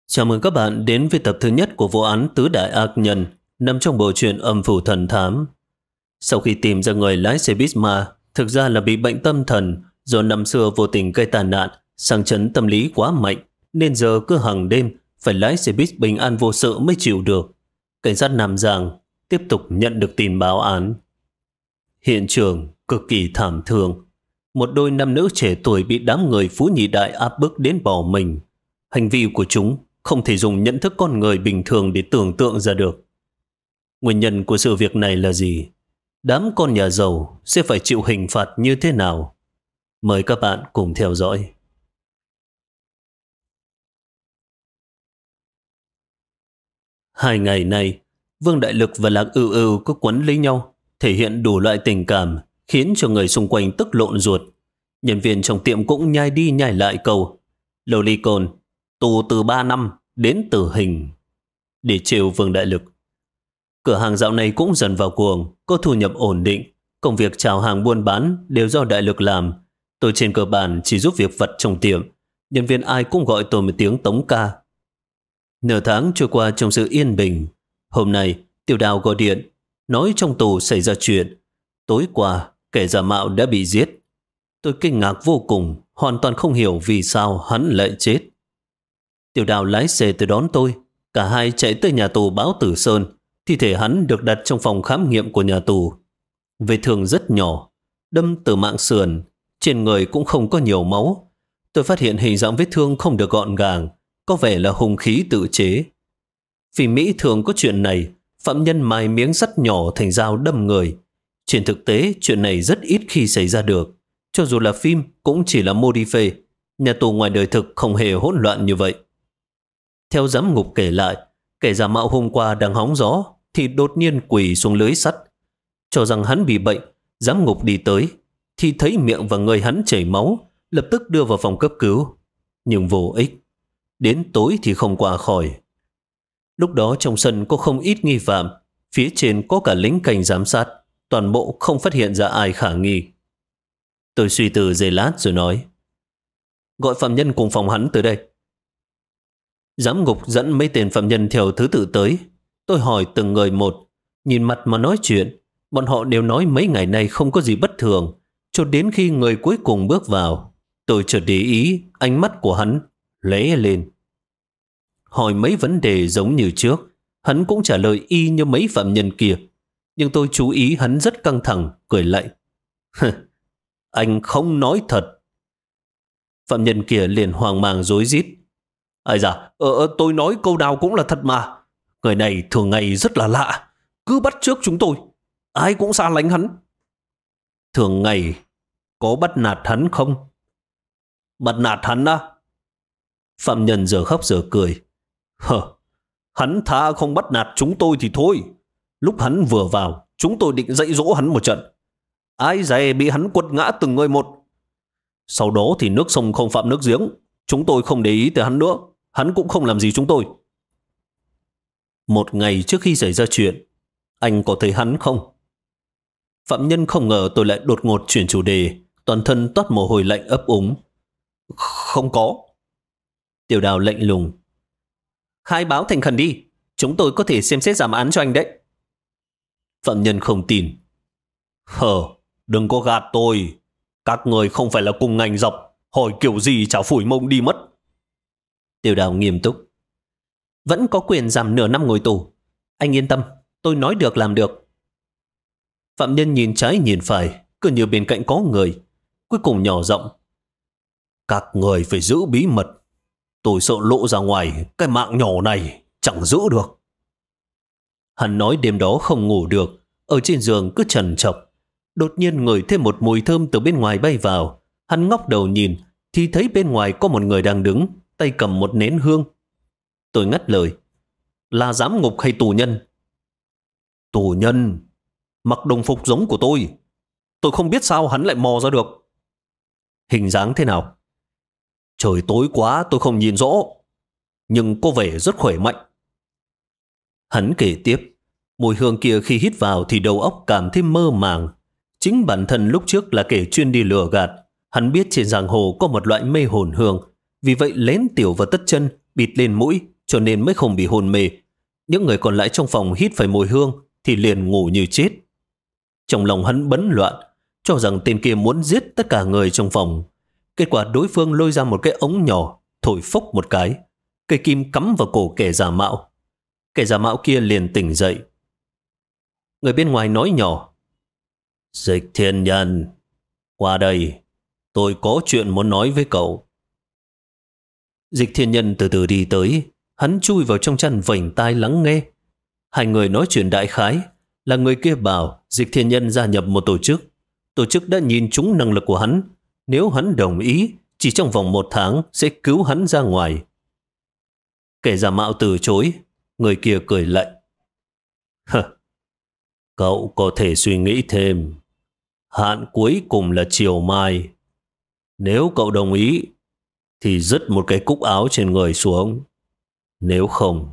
Chào mừng các bạn đến với tập thứ nhất của vụ án Tứ Đại Ác Nhân nằm trong bộ truyện Âm Phủ Thần Thám. Sau khi tìm ra người lái xe buýt ma, thực ra là bị bệnh tâm thần do năm xưa vô tình gây tai nạn, sang chấn tâm lý quá mạnh, nên giờ cứ hàng đêm phải lái xe buýt bình an vô sự mới chịu được. Cảnh sát Nam Giang tiếp tục nhận được tin báo án. Hiện trường cực kỳ thảm thương. Một đôi nam nữ trẻ tuổi bị đám người Phú Nhị Đại áp bức đến bỏ mình. Hành vi của chúng không thể dùng nhận thức con người bình thường để tưởng tượng ra được. Nguyên nhân của sự việc này là gì? Đám con nhà giàu sẽ phải chịu hình phạt như thế nào? Mời các bạn cùng theo dõi. Hai ngày nay, Vương Đại Lực và Lạc Ưu Ưu có quấn lấy nhau, thể hiện đủ loại tình cảm, khiến cho người xung quanh tức lộn ruột. Nhân viên trong tiệm cũng nhai đi nhai lại câu Lolicon, tù từ 3 năm đến tử hình, để trêu Vương Đại Lực. Cửa hàng dạo này cũng dần vào cuồng, có thu nhập ổn định, công việc chào hàng buôn bán đều do Đại Lực làm. Tôi trên cơ bản chỉ giúp việc vặt trong tiệm, nhân viên ai cũng gọi tôi một tiếng Tống ca. Nửa tháng trôi qua trong sự yên bình. Hôm nay Tiểu Đào gọi điện nói trong tù xảy ra chuyện. Tối qua kẻ giả mạo đã bị giết. Tôi kinh ngạc vô cùng, hoàn toàn không hiểu vì sao hắn lại chết. Tiểu Đào lái xe tới đón tôi. Cả hai chạy tới nhà tù báo Tử Sơn. Thi thể hắn được đặt trong phòng khám nghiệm của nhà tù. Vết thương rất nhỏ, đâm từ mạng sườn, trên người cũng không có nhiều máu. Tôi phát hiện hình dạng vết thương không được gọn gàng, có vẻ là hung khí tự chế. Vì Mỹ thường có chuyện này, phạm nhân mài miếng sắt nhỏ thành dao đâm người. Trên thực tế, chuyện này rất ít khi xảy ra được. Cho dù là phim, cũng chỉ là mô đi phê. Nhà tù ngoài đời thực không hề hỗn loạn như vậy. Theo giám ngục kể lại, kẻ giả mạo hôm qua đang hóng gió thì đột nhiên quỳ xuống lưới sắt. Cho rằng hắn bị bệnh, giám ngục đi tới thì thấy miệng và người hắn chảy máu, lập tức đưa vào phòng cấp cứu. Nhưng vô ích. Đến tối thì không qua khỏi. Lúc đó trong sân có không ít nghi phạm, phía trên có cả lính canh giám sát, toàn bộ không phát hiện ra ai khả nghi. Tôi suy tư giây lát rồi nói, gọi phạm nhân cùng phòng hắn tới đây. Giám ngục dẫn mấy tên phạm nhân theo thứ tự tới. Tôi hỏi từng người một, nhìn mặt mà nói chuyện. Bọn họ đều nói mấy ngày nay không có gì bất thường, cho đến khi người cuối cùng bước vào. Tôi chợt để ý ánh mắt của hắn lóe lên. Hỏi mấy vấn đề giống như trước, hắn cũng trả lời y như mấy phạm nhân kia. Nhưng tôi chú ý hắn rất căng thẳng, cười lạnh. Anh không nói thật. Phạm nhân kia liền hoang mang rối rít. Ai da, tôi nói câu nào cũng là thật mà. Người này thường ngày rất là lạ, cứ bắt chước chúng tôi. Ai cũng xa lánh hắn. Thường ngày có bắt nạt hắn không? Bắt nạt hắn á? Phạm nhân giờ khóc giờ cười. Hắn tha không bắt nạt chúng tôi thì thôi. Lúc hắn vừa vào, chúng tôi định dạy dỗ hắn một trận. Ai dè bị hắn quật ngã từng người một. Sau đó thì nước sông không phạm nước giếng. Chúng tôi không để ý tới hắn nữa. Hắn cũng không làm gì chúng tôi. Một ngày trước khi xảy ra chuyện, anh có thấy hắn không? Phạm nhân không ngờ tôi lại đột ngột chuyển chủ đề, toàn thân toát mồ hôi lạnh ấp úng. Không có. Tiểu Đào lạnh lùng. Khai báo thành khẩn đi, chúng tôi có thể xem xét giảm án cho anh đấy. Phạm nhân không tin. Đừng có gạt tôi. Các người không phải là cùng ngành dọc, hỏi kiểu gì chả phủi mông đi mất. Tiểu Đào nghiêm túc. Vẫn có quyền giảm nửa năm ngồi tù. Anh yên tâm, tôi nói được làm được. Phạm nhân nhìn trái nhìn phải, cứ như bên cạnh có người. Cuối cùng nhỏ giọng. Các người phải giữ bí mật. Tôi sợ lộ ra ngoài, cái mạng nhỏ này chẳng giữ được. Hắn nói đêm đó không ngủ được, ở trên giường cứ trằn trọc. Đột nhiên ngửi thêm một mùi thơm từ bên ngoài bay vào. Hắn ngóc đầu nhìn, thì thấy bên ngoài có một người đang đứng, tay cầm một nén hương. Tôi ngắt lời. Là giám ngục hay tù nhân? Tù nhân. Mặc đồng phục giống của tôi. Tôi không biết sao hắn lại mò ra được. Hình dáng thế nào? Trời tối quá tôi không nhìn rõ, nhưng có vẻ rất khỏe mạnh. Hắn kể tiếp. Mùi hương kia khi hít vào thì đầu óc cảm thấy mơ màng. Chính bản thân lúc trước là kẻ chuyên đi lừa gạt. Hắn biết trên giang hồ có một loại mê hồn hương, vì vậy lén tiểu vào tất chân, bịt lên mũi, cho nên mới không bị hôn mê. Những người còn lại trong phòng hít phải mùi hương thì liền ngủ như chết. Trong lòng hắn bấn loạn, cho rằng tên kia muốn giết tất cả người trong phòng. Kết quả đối phương lôi ra một cái ống nhỏ, thổi phốc một cái. Cây kim cắm vào cổ kẻ giả mạo. Kẻ giả mạo kia liền tỉnh dậy. Người bên ngoài nói nhỏ: Dịch Thiên Nhân, qua đây, tôi có chuyện muốn nói với cậu. Dịch Thiên Nhân từ từ đi tới, hắn chui vào trong chăn vành tai lắng nghe. Hai người nói chuyện đại khái, là người kia bảo Dịch Thiên Nhân gia nhập một tổ chức. Tổ chức đã nhìn trúng năng lực của hắn, nếu hắn đồng ý, chỉ trong vòng 1 tháng sẽ cứu hắn ra ngoài. Kẻ giả mạo từ chối, người kia cười lạnh: Cậu có thể suy nghĩ thêm. Hạn cuối cùng là chiều mai. Nếu cậu đồng ý, thì dứt một cái cúc áo trên người xuống. Nếu không...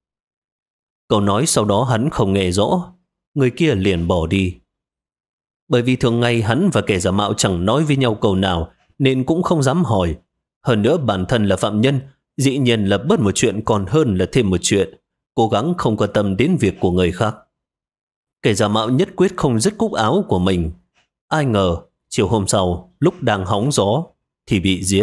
Cậu nói sau đó hắn không nghe rõ, người kia liền bỏ đi. Bởi vì thường ngày hắn và kẻ giả mạo chẳng nói với nhau câu nào, nên cũng không dám hỏi. Hơn nữa bản thân là phạm nhân, dĩ nhiên là bớt một chuyện còn hơn là thêm một chuyện, cố gắng không quan tâm đến việc của người khác. Kẻ giả mạo nhất quyết không dứt cúc áo của mình. Ai ngờ chiều hôm sau, lúc đang hóng gió thì bị giết.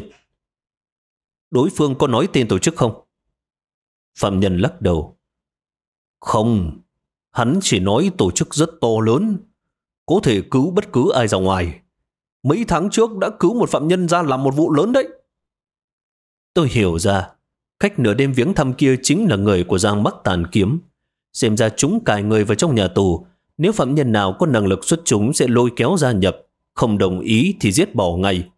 Đối phương có nói tên tổ chức không? Phạm nhân lắc đầu: Không, hắn chỉ nói tổ chức rất to lớn, có thể cứu bất cứ ai ra ngoài. Mấy tháng trước đã cứu một phạm nhân ra làm một vụ lớn đấy. Tôi hiểu ra, khách nửa đêm viếng thăm kia chính là người của Giang Bắc Tàn Kiếm. Xem ra chúng cài người vào trong nhà tù. Nếu phạm nhân nào có năng lực xuất chúng sẽ lôi kéo gia nhập, không đồng ý thì giết bỏ ngay.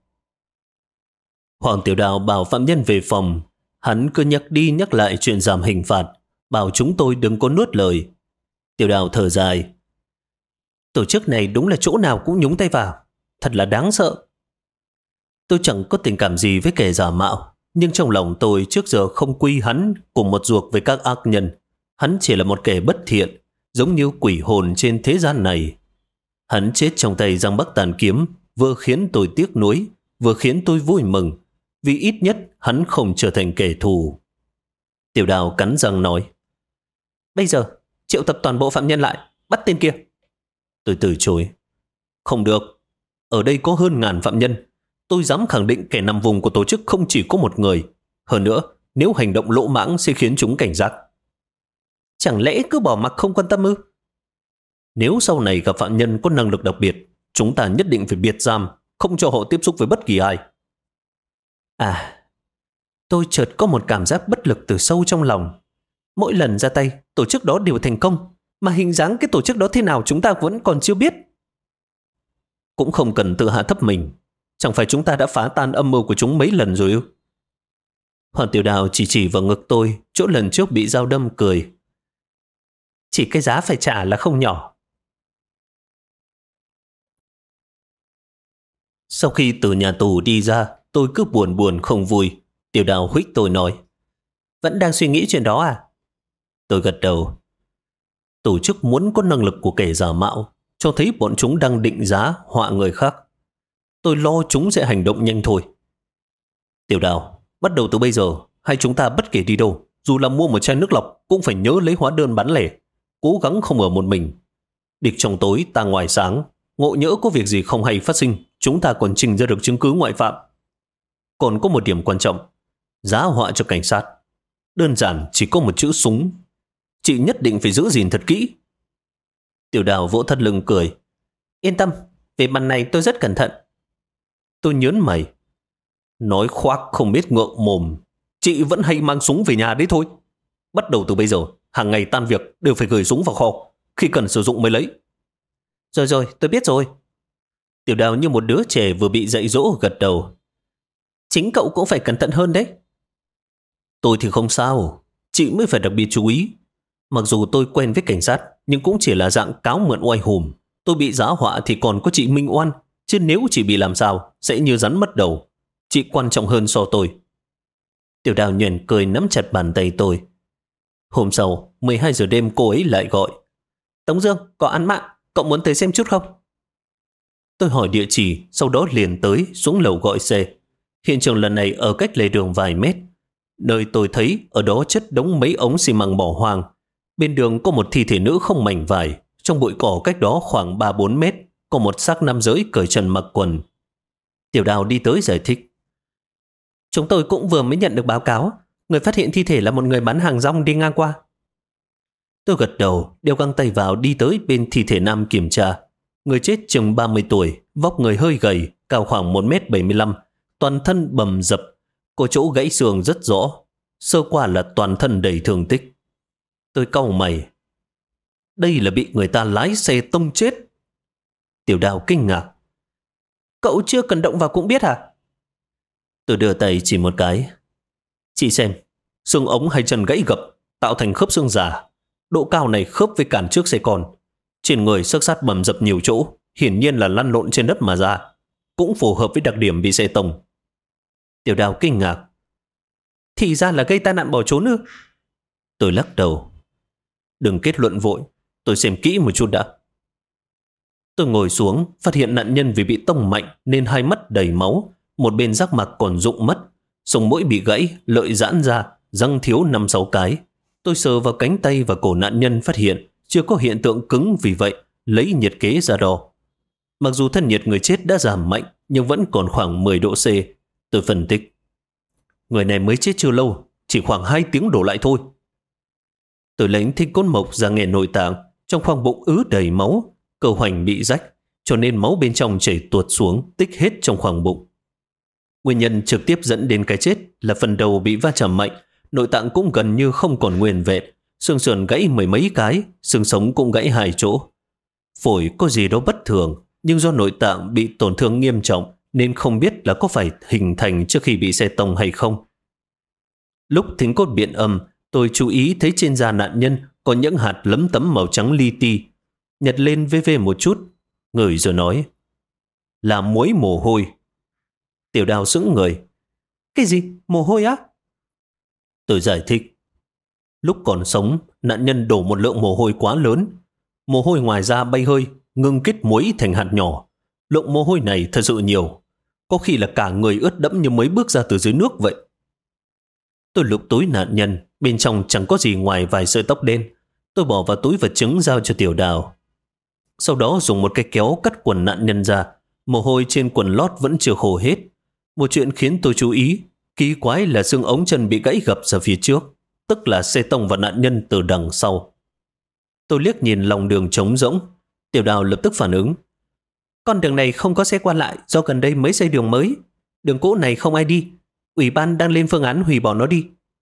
Hoàng Tiểu Đào bảo phạm nhân về phòng. Hắn cứ nhắc đi nhắc lại chuyện giảm hình phạt, bảo chúng tôi đừng có nuốt lời. Tiểu Đào thở dài: Tổ chức này đúng là chỗ nào cũng nhúng tay vào, thật là đáng sợ. Tôi chẳng có tình cảm gì với kẻ giả mạo, nhưng trong lòng tôi trước giờ không quy hắn cùng một ruột với các ác nhân. Hắn chỉ là một kẻ bất thiện, giống như quỷ hồn trên thế gian này. Hắn chết trong tay Giang Bắc Tàn Kiếm vừa khiến tôi tiếc nuối, vừa khiến tôi vui mừng, vì ít nhất hắn không trở thành kẻ thù. Tiểu Đào cắn răng nói: Bây giờ triệu tập toàn bộ phạm nhân lại, bắt tên kia. Tôi từ chối: Không được, ở đây có hơn 1000 phạm nhân. Tôi dám khẳng định kẻ nằm vùng của tổ chức không chỉ có một người. Hơn nữa, nếu hành động lỗ mãng sẽ khiến chúng cảnh giác. Chẳng lẽ cứ bỏ mặc không quan tâm ư? Nếu sau này gặp phạm nhân có năng lực đặc biệt, chúng ta nhất định phải biệt giam, không cho họ tiếp xúc với bất kỳ ai. Tôi chợt có một cảm giác bất lực từ sâu trong lòng. Mỗi lần ra tay, tổ chức đó đều thành công, mà hình dáng cái tổ chức đó thế nào chúng ta vẫn còn chưa biết. Cũng không cần tự hạ thấp mình. Chẳng phải chúng ta đã phá tan âm mưu của chúng mấy lần rồi ư? Hoàng Tiểu Đào chỉ vào ngực tôi, chỗ lần trước bị dao đâm, cười: Chỉ cái giá phải trả là không nhỏ. Sau khi từ nhà tù đi ra, tôi cứ buồn buồn không vui. Tiểu Đào huých tôi nói: Vẫn đang suy nghĩ chuyện đó à? Tôi gật đầu. Tổ chức muốn có năng lực của kẻ giả mạo, cho thấy bọn chúng đang định giá họa người khác. Tôi lo chúng sẽ hành động nhanh thôi. Tiểu Đào, bắt đầu từ bây giờ, hai chúng ta bất kể đi đâu, dù là mua một chai nước lọc, cũng phải nhớ lấy hóa đơn bán lẻ. Cố gắng không ở một mình. Địch trong tối, ta ngoài sáng. Ngộ nhỡ có việc gì không hay phát sinh, chúng ta còn trình ra được chứng cứ ngoại phạm. Còn có một điểm quan trọng, giá họa cho cảnh sát. Đơn giản chỉ có một chữ súng. Chị nhất định phải giữ gìn thật kỹ. Tiểu Đào vỗ thắt lưng cười: Yên tâm, về mặt này tôi rất cẩn thận. Tôi nhớn mày: Nói khoác không biết ngượng mồm. Chị vẫn hay mang súng về nhà đấy thôi. Bắt đầu từ bây giờ, hàng ngày tan việc đều phải gửi súng vào kho, khi cần sử dụng mới lấy. Rồi, tôi biết rồi. Tiểu Đào như một đứa trẻ vừa bị dạy dỗ gật đầu. Chính cậu cũng phải cẩn thận hơn đấy. Tôi thì không sao, chị mới phải đặc biệt chú ý. Mặc dù tôi quen với cảnh sát, nhưng cũng chỉ là dạng cáo mượn oai hùm. Tôi bị giá họa thì còn có chị minh oan, chứ nếu chị bị làm sao, sẽ như rắn mất đầu. Chị quan trọng hơn so tôi. Tiểu Đào nhoẻn cười nắm chặt bàn tay tôi. Hôm sau, 12 giờ đêm cô ấy lại gọi: Tống Dương, có án mạng, cậu muốn tới xem chút không? Tôi hỏi địa chỉ, sau đó liền tới xuống lầu gọi xe. Hiện trường lần này ở cách lề đường vài mét. Nơi tôi thấy ở đó chất đống mấy ống xi măng bỏ hoang. Bên đường có một thi thể nữ không mảnh vải. Trong bụi cỏ cách đó khoảng 3-4 mét có một xác nam giới cởi trần mặc quần. Tiểu Đào đi tới giải thích. Chúng tôi cũng vừa mới nhận được báo cáo. Người phát hiện thi thể là một người bán hàng rong đi ngang qua. Tôi gật đầu, đeo găng tay vào đi tới bên thi thể nam kiểm tra. Người chết chừng 30 tuổi, vóc người hơi gầy, cao khoảng 1m75, toàn thân bầm dập, có chỗ gãy xương rất rõ. Sơ qua là toàn thân đầy thương tích. Tôi cau mày. Đây là bị người ta lái xe tông chết. Tiểu Đào kinh ngạc. Cậu chưa cần động vào cũng biết hả? Tôi đưa tay chỉ một cái. Chị xem, xương ống hay chân gãy gập, tạo thành khớp xương giả. Độ cao này khớp với cản trước xe con. Trên người xước sát bầm dập nhiều chỗ, hiển nhiên là lăn lộn trên đất mà ra. Cũng phù hợp với đặc điểm bị xe tông. Tiểu Đào kinh ngạc. Thì ra là gây tai nạn bỏ trốn ư? Tôi lắc đầu. Đừng kết luận vội, tôi xem kỹ một chút đã. Tôi ngồi xuống, phát hiện nạn nhân vì bị tông mạnh nên hai mắt đầy máu, một bên giác mạc còn rụng mất, sống mũi bị gãy, lợi giãn ra, răng thiếu 5-6 cái. Tôi sờ vào cánh tay và cổ nạn nhân phát hiện chưa có hiện tượng cứng, vì vậy lấy nhiệt kế ra đo. Mặc dù thân nhiệt người chết đã giảm mạnh nhưng vẫn còn khoảng 10 độ C. Tôi phân tích. Người này mới chết chưa lâu, chỉ khoảng 2 tiếng đổ lại thôi. Tôi lấy thích cốt mộc ra nghe nội tạng, trong khoang bụng ứ đầy máu, cơ hoành bị rách, cho nên máu bên trong chảy tuột xuống, tích hết trong khoang bụng. Nguyên nhân trực tiếp dẫn đến cái chết là phần đầu bị va chạm mạnh, nội tạng cũng gần như không còn nguyên vẹn, xương sườn gãy 10 mấy cái, xương sống cũng gãy 2 chỗ. Phổi có gì đó bất thường, nhưng do nội tạng bị tổn thương nghiêm trọng nên không biết là có phải hình thành trước khi bị xe tông hay không. Lúc thính cốt biện âm, tôi chú ý thấy trên da nạn nhân có những hạt lấm tấm màu trắng li ti. Nhặt lên vê một chút, ngửi rồi nói. Là muối mồ hôi. Tiểu Đào sững người. Cái gì? Mồ hôi á? Tôi giải thích. Lúc còn sống, nạn nhân đổ một lượng mồ hôi quá lớn. Mồ hôi ngoài da bay hơi, ngưng kết muối thành hạt nhỏ. Lượng mồ hôi này thật sự nhiều. Có khi là cả người ướt đẫm như mới bước ra từ dưới nước vậy. Tôi lục túi nạn nhân, bên trong chẳng có gì ngoài vài sợi tóc đen. Tôi bỏ vào túi vật chứng giao cho Tiểu Đào. Sau đó dùng một cái kéo cắt quần nạn nhân ra. Mồ hôi trên quần lót vẫn chưa khô hết. Một chuyện khiến tôi chú ý, kỳ quái là xương ống chân bị gãy gập ra phía trước, tức là xe tông vào nạn nhân từ đằng sau. Tôi liếc nhìn lòng đường trống rỗng. Tiểu Đào lập tức phản ứng. Con đường này không có xe qua lại do gần đây mới xây đường mới. Đường cũ này không ai đi. Ủy ban đang lên phương án hủy bỏ nó đi.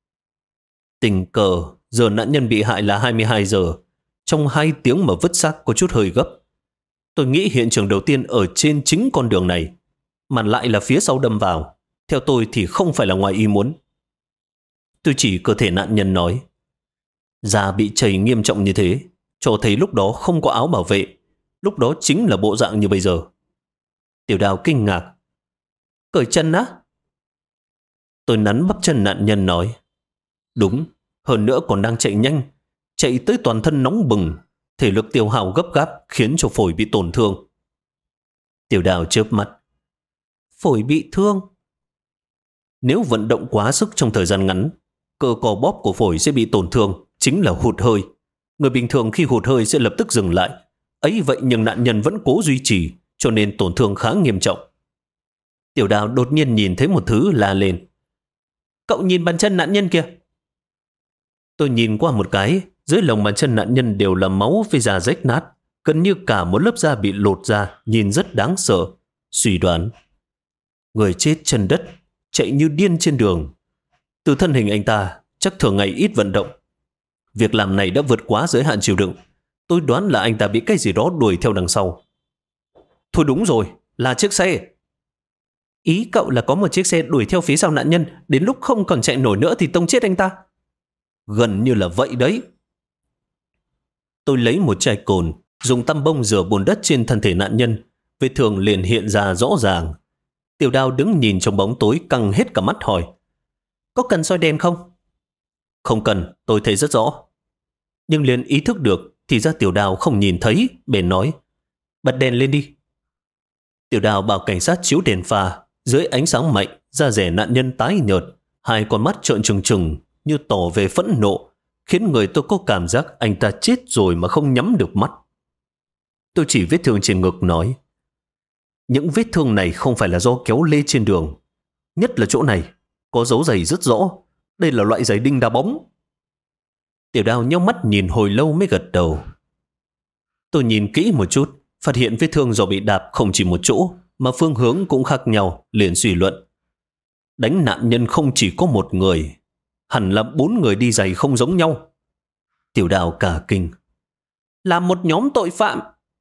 Tình cờ, giờ nạn nhân bị hại là 22 giờ. Trong 2 tiếng mà vứt xác có chút hơi gấp. Tôi nghĩ hiện trường đầu tiên ở trên chính con đường này, mà lại là phía sau đâm vào. Theo tôi thì không phải là ngoài ý muốn. Tôi chỉ cơ thể nạn nhân nói. Da bị chảy nghiêm trọng như thế, cho thấy lúc đó không có áo bảo vệ. Lúc đó chính là bộ dạng như bây giờ. Tiểu Đào kinh ngạc. Cởi chân á? Tôi nắn bắp chân nạn nhân nói. Đúng, hơn nữa còn đang chạy nhanh. Chạy tới toàn thân nóng bừng. Thể lực tiêu hao gấp gáp khiến cho phổi bị tổn thương. Tiểu Đào chớp mắt. Phổi bị thương? Nếu vận động quá sức trong thời gian ngắn, cơ co bóp của phổi sẽ bị tổn thương, chính là hụt hơi. Người bình thường khi hụt hơi sẽ lập tức dừng lại. Ấy vậy nhưng nạn nhân vẫn cố duy trì, cho nên tổn thương khá nghiêm trọng. Tiểu Đào đột nhiên nhìn thấy một thứ la lên. Cậu nhìn bàn chân nạn nhân kìa. Tôi nhìn qua một cái, dưới lòng bàn chân nạn nhân đều là máu với da rách nát, gần như cả một lớp da bị lột ra, nhìn rất đáng sợ. Suy đoán, người chết chân đất, chạy như điên trên đường. Từ thân hình anh ta, chắc thường ngày ít vận động. Việc làm này đã vượt quá giới hạn chịu đựng. Tôi đoán là anh ta bị cái gì đó đuổi theo đằng sau. Thôi đúng rồi, là chiếc xe. Ý cậu là có một chiếc xe đuổi theo phía sau nạn nhân, đến lúc không còn chạy nổi nữa thì tông chết anh ta. Gần như là vậy đấy. Tôi lấy một chai cồn, dùng tăm bông rửa bùn đất trên thân thể nạn nhân. Vết thương liền hiện ra rõ ràng. Tiểu Đào đứng nhìn trong bóng tối căng hết cả mắt hỏi. Có cần soi đèn không? Không cần, tôi thấy rất rõ. Nhưng liền ý thức được thì ra Tiểu Đào không nhìn thấy, bèn nói. Bật đèn lên đi. Tiểu Đào bảo cảnh sát chiếu đèn pha. Dưới ánh sáng mạnh, da rẻ nạn nhân tái nhợt, hai con mắt trợn trừng trừng như tỏ về phẫn nộ, khiến người tôi có cảm giác anh ta chết rồi mà không nhắm được mắt. Tôi chỉ vết thương trên ngực nói, những vết thương này không phải là do kéo lê trên đường. Nhất là chỗ này, có dấu giày rất rõ. Đây là loại giày đinh đá bóng. Tiểu Đao nheo mắt nhìn hồi lâu mới gật đầu. Tôi nhìn kỹ một chút, phát hiện vết thương do bị đạp không chỉ một chỗ, mà phương hướng cũng khác nhau, liền suy luận. Đánh nạn nhân không chỉ có một người, hẳn là 4 người đi giày không giống nhau. Tiểu Đao cả kinh. Là một nhóm tội phạm.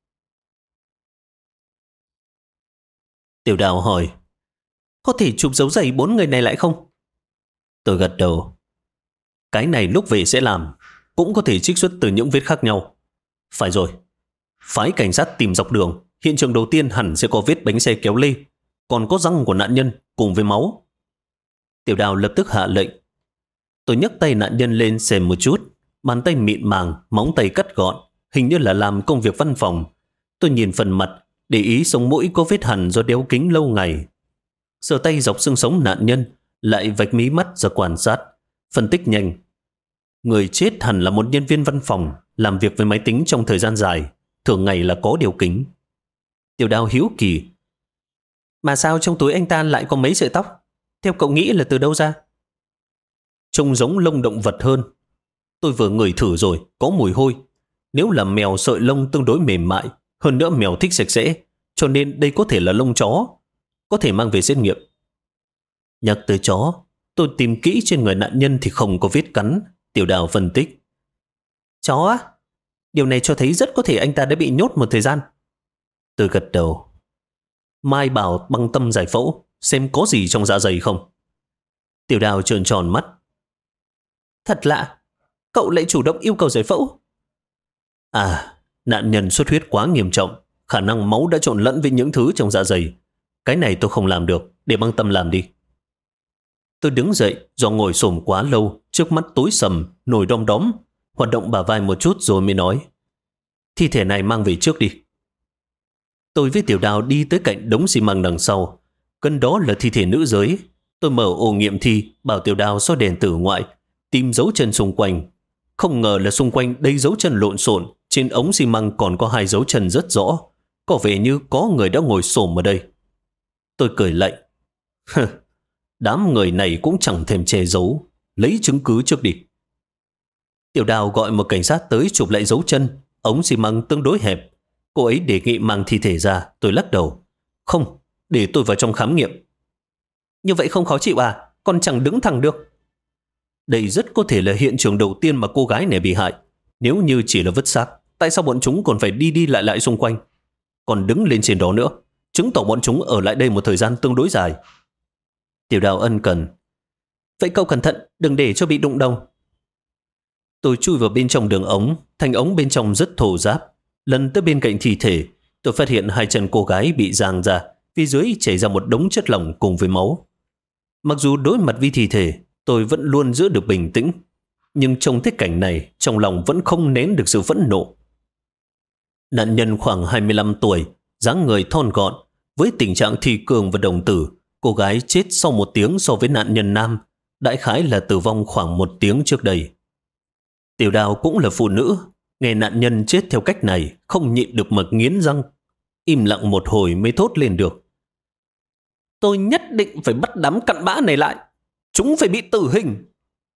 Tiểu Đao hỏi, có thể chụp dấu giày 4 người này lại không? Tôi gật đầu. Cái này lúc về sẽ làm, cũng có thể trích xuất từ những vết khác nhau. Phải rồi, phái cảnh sát tìm dọc đường, hiện trường đầu tiên hẳn sẽ có vết bánh xe kéo lê, còn có răng của nạn nhân cùng với máu. Tiểu Đao lập tức hạ lệnh. Tôi nhấc tay nạn nhân lên xem một chút, bàn tay mịn màng, móng tay cắt gọn, hình như là làm công việc văn phòng. Tôi nhìn phần mặt, để ý sống mũi có vết hằn do đeo kính lâu ngày. Sờ tay dọc xương sống nạn nhân, lại vạch mí mắt ra quan sát, phân tích nhanh. Người chết hẳn là một nhân viên văn phòng, làm việc với máy tính trong thời gian dài, thường ngày là có đeo kính. Tiểu Đao hiếu kỳ. Mà sao trong túi anh ta lại có mấy sợi tóc? Theo cậu nghĩ là từ đâu ra? Trông giống lông động vật hơn. Tôi vừa ngửi thử rồi, có mùi hôi. Nếu là mèo sợi lông tương đối mềm mại, hơn nữa mèo thích sạch sẽ, cho nên đây có thể là lông chó. Có thể mang về xét nghiệm. Nhắc tới chó, tôi tìm kỹ trên người nạn nhân thì không có vết cắn. Tiểu Đao phân tích. Chó á? Điều này cho thấy rất có thể anh ta đã bị nhốt một thời gian. Tôi gật đầu. Mai bảo băng tâm giải phẫu, xem có gì trong dạ dày không. Tiểu Đao trợn tròn mắt. Thật lạ, cậu lại chủ động yêu cầu giải phẫu. À, nạn nhân xuất huyết quá nghiêm trọng, khả năng máu đã trộn lẫn với những thứ trong dạ dày. Cái này tôi không làm được, để băng tâm làm đi. Tôi đứng dậy, do ngồi xổm quá lâu, trước mắt tối sầm, nổi đom đóm, hoạt động bả vai một chút rồi mới nói. Thi thể này mang về trước đi. Tôi với Tiểu Đao đi tới cạnh đống xi măng đằng sau. Gần đó là thi thể nữ giới. Tôi mở ổ nghiệm thi, bảo Tiểu Đao soi đèn tử ngoại, tìm dấu chân xung quanh. Không ngờ là xung quanh đầy dấu chân lộn xộn, trên ống xi măng còn có 2 dấu chân rất rõ. Có vẻ như có người đã ngồi xổm ở đây. Tôi cười lạnh. Đám người này cũng chẳng thèm che giấu, lấy chứng cứ trước đi. Tiểu Đao gọi một cảnh sát tới chụp lại dấu chân. Ống xi măng tương đối hẹp. Cô ấy đề nghị mang thi thể ra. Tôi lắc đầu. Không, để tôi vào trong khám nghiệm. Như vậy không khó chịu à? Còn chẳng đứng thẳng được. Đây rất có thể là hiện trường đầu tiên mà cô gái này bị hại. Nếu như chỉ là vứt xác, tại sao bọn chúng còn phải đi đi lại lại xung quanh? Còn đứng lên trên đó nữa, chứng tỏ bọn chúng ở lại đây một thời gian tương đối dài. Tiểu Đao ân cần. Vậy cậu cẩn thận, đừng để cho bị đụng đầu. Tôi chui vào bên trong đường ống, thành ống bên trong rất thô ráp. Lần tới bên cạnh thi thể, tôi phát hiện 2 chân cô gái bị giang ra, phía dưới chảy ra một đống chất lỏng cùng với máu. Mặc dù đối mặt với thi thể, tôi vẫn luôn giữ được bình tĩnh, nhưng trong thế cảnh này, trong lòng vẫn không nén được sự phẫn nộ. Nạn nhân khoảng 25 tuổi, dáng người thon gọn, với tình trạng thi cường và đồng tử. Cô gái chết sau 1 tiếng so với nạn nhân nam, đại khái là tử vong khoảng 1 tiếng trước đây. Tiểu Đao cũng là phụ nữ, nghe nạn nhân chết theo cách này, không nhịn được mà nghiến răng. Im lặng một hồi mới thốt lên được. Tôi nhất định phải bắt đám cặn bã này lại. Chúng phải bị tử hình.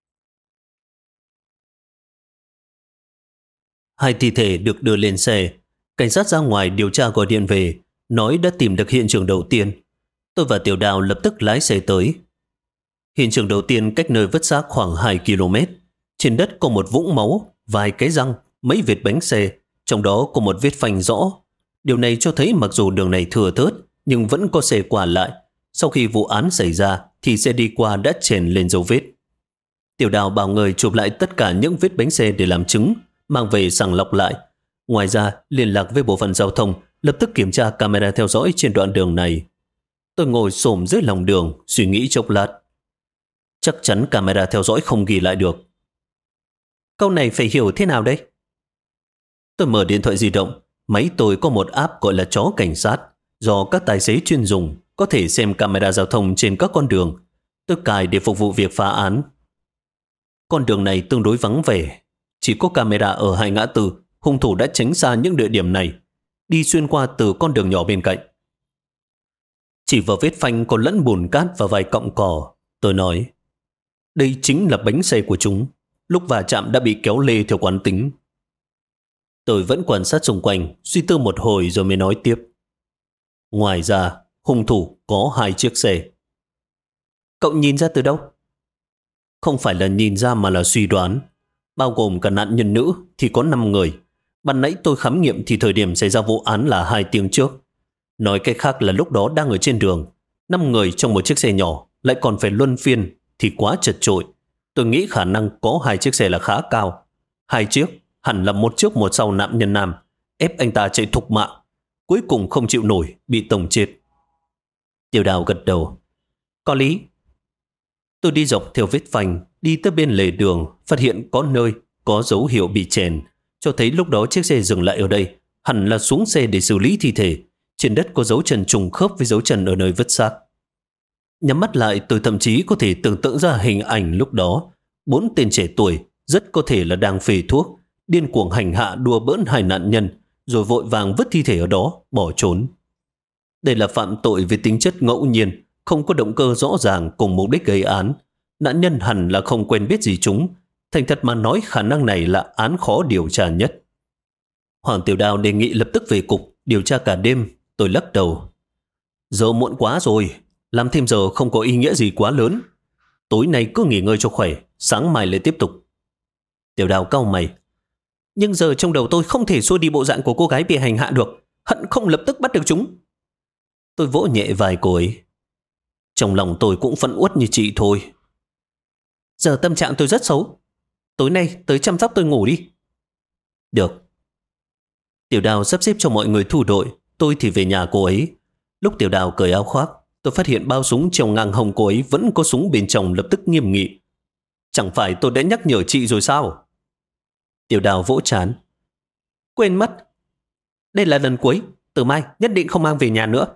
2 thi thể được đưa lên xe. Cảnh sát ra ngoài điều tra gọi điện về, nói đã tìm được hiện trường đầu tiên. Tôi và Tiểu Đao lập tức lái xe tới. Hiện trường đầu tiên cách nơi vứt xác khoảng 2 km. Trên đất có một vũng máu, vài cái răng, mấy vết bánh xe, trong đó có một vết phanh rõ. Điều này cho thấy mặc dù đường này thừa thớt, nhưng vẫn có xe qua lại. Sau khi vụ án xảy ra, thì xe đi qua đã chèn lên dấu vết. Tiểu Đao bảo người chụp lại tất cả những vết bánh xe để làm chứng, mang về sàng lọc lại. Ngoài ra, liên lạc với bộ phận giao thông, lập tức kiểm tra camera theo dõi trên đoạn đường này. Tôi ngồi xổm dưới lòng đường, suy nghĩ chốc lát. Chắc chắn camera theo dõi không ghi lại được. Câu này phải hiểu thế nào đây? Tôi mở điện thoại di động. Máy tôi có một app gọi là chó cảnh sát, do các tài xế chuyên dùng, có thể xem camera giao thông trên các con đường. tôi cài để phục vụ việc phá án. Con đường này tương đối vắng vẻ, chỉ có camera ở hai ngã tư. Hung thủ đã tránh xa những địa điểm này, đi xuyên qua từ con đường nhỏ bên cạnh. Chỉ vào vết phanh còn lẫn bùn cát và vài cọng cỏ, tôi nói, đây chính là bánh xe của chúng, lúc va chạm đã bị kéo lê theo quán tính. Tôi vẫn quan sát xung quanh, suy tư một hồi rồi mới nói tiếp. Ngoài ra, hung thủ có 2 chiếc xe. Cậu nhìn ra từ đâu? Không phải là nhìn ra mà là suy đoán. Bao gồm cả nạn nhân nữ thì có 5 người. Ban nãy tôi khám nghiệm thì thời điểm xảy ra vụ án là 2 tiếng trước. Nói cách khác là lúc đó đang ở trên đường. 5 người trong một chiếc xe nhỏ lại còn phải luân phiên thì quá chật chội. Tôi nghĩ khả năng có 2 chiếc xe là khá cao. 2 chiếc, hẳn là một trước một sau nạn nhân nam, ép anh ta chạy thục mạng. Cuối cùng không chịu nổi, bị tổng chết. Tiểu Đào gật đầu. Có lý. Tôi đi dọc theo vết phanh, đi tới bên lề đường, phát hiện có nơi có dấu hiệu bị chèn, cho thấy lúc đó chiếc xe dừng lại ở đây, hẳn là xuống xe để xử lý thi thể. Trên đất có dấu chân trùng khớp với dấu chân ở nơi vứt xác. Nhắm mắt lại, tôi thậm chí có thể tưởng tượng ra hình ảnh lúc đó. 4 tên trẻ tuổi rất có thể là đang phê thuốc, điên cuồng hành hạ đùa bỡn 2 nạn nhân, rồi vội vàng vứt thi thể ở đó, bỏ trốn. Đây là phạm tội với tính chất ngẫu nhiên, không có động cơ rõ ràng cùng mục đích gây án. Nạn nhân hẳn là không quen biết gì chúng. Thành thật mà nói, khả năng này là án khó điều tra nhất. Hoàng Tiểu Đào đề nghị lập tức về cục điều tra cả đêm. Tôi lắc đầu. Giờ muộn quá rồi, làm thêm giờ không có ý nghĩa gì quá lớn. Tối nay cứ nghỉ ngơi cho khỏe, sáng mai lại tiếp tục. Tiểu Đào cau mày. Nhưng giờ trong đầu tôi không thể xua đi bộ dạng của cô gái bị hành hạ được, hận không lập tức bắt được chúng. Tôi vỗ nhẹ vai cô ấy. Trong lòng tôi cũng phẫn uất như chị thôi. Giờ tâm trạng tôi rất xấu. Tối nay tới chăm sóc tôi ngủ đi. Được. Tiểu Đào sắp xếp cho mọi người thu đội, tôi thì về nhà cô ấy. Lúc Tiểu Đào cởi áo khoác, tôi phát hiện bao súng treo ngang hông cô ấy vẫn có súng bên trong, lập tức nghiêm nghị. Chẳng phải tôi đã nhắc nhở chị rồi sao? Tiểu Đào vỗ trán. Quên mất. Đây là lần cuối, từ mai nhất định không mang về nhà nữa.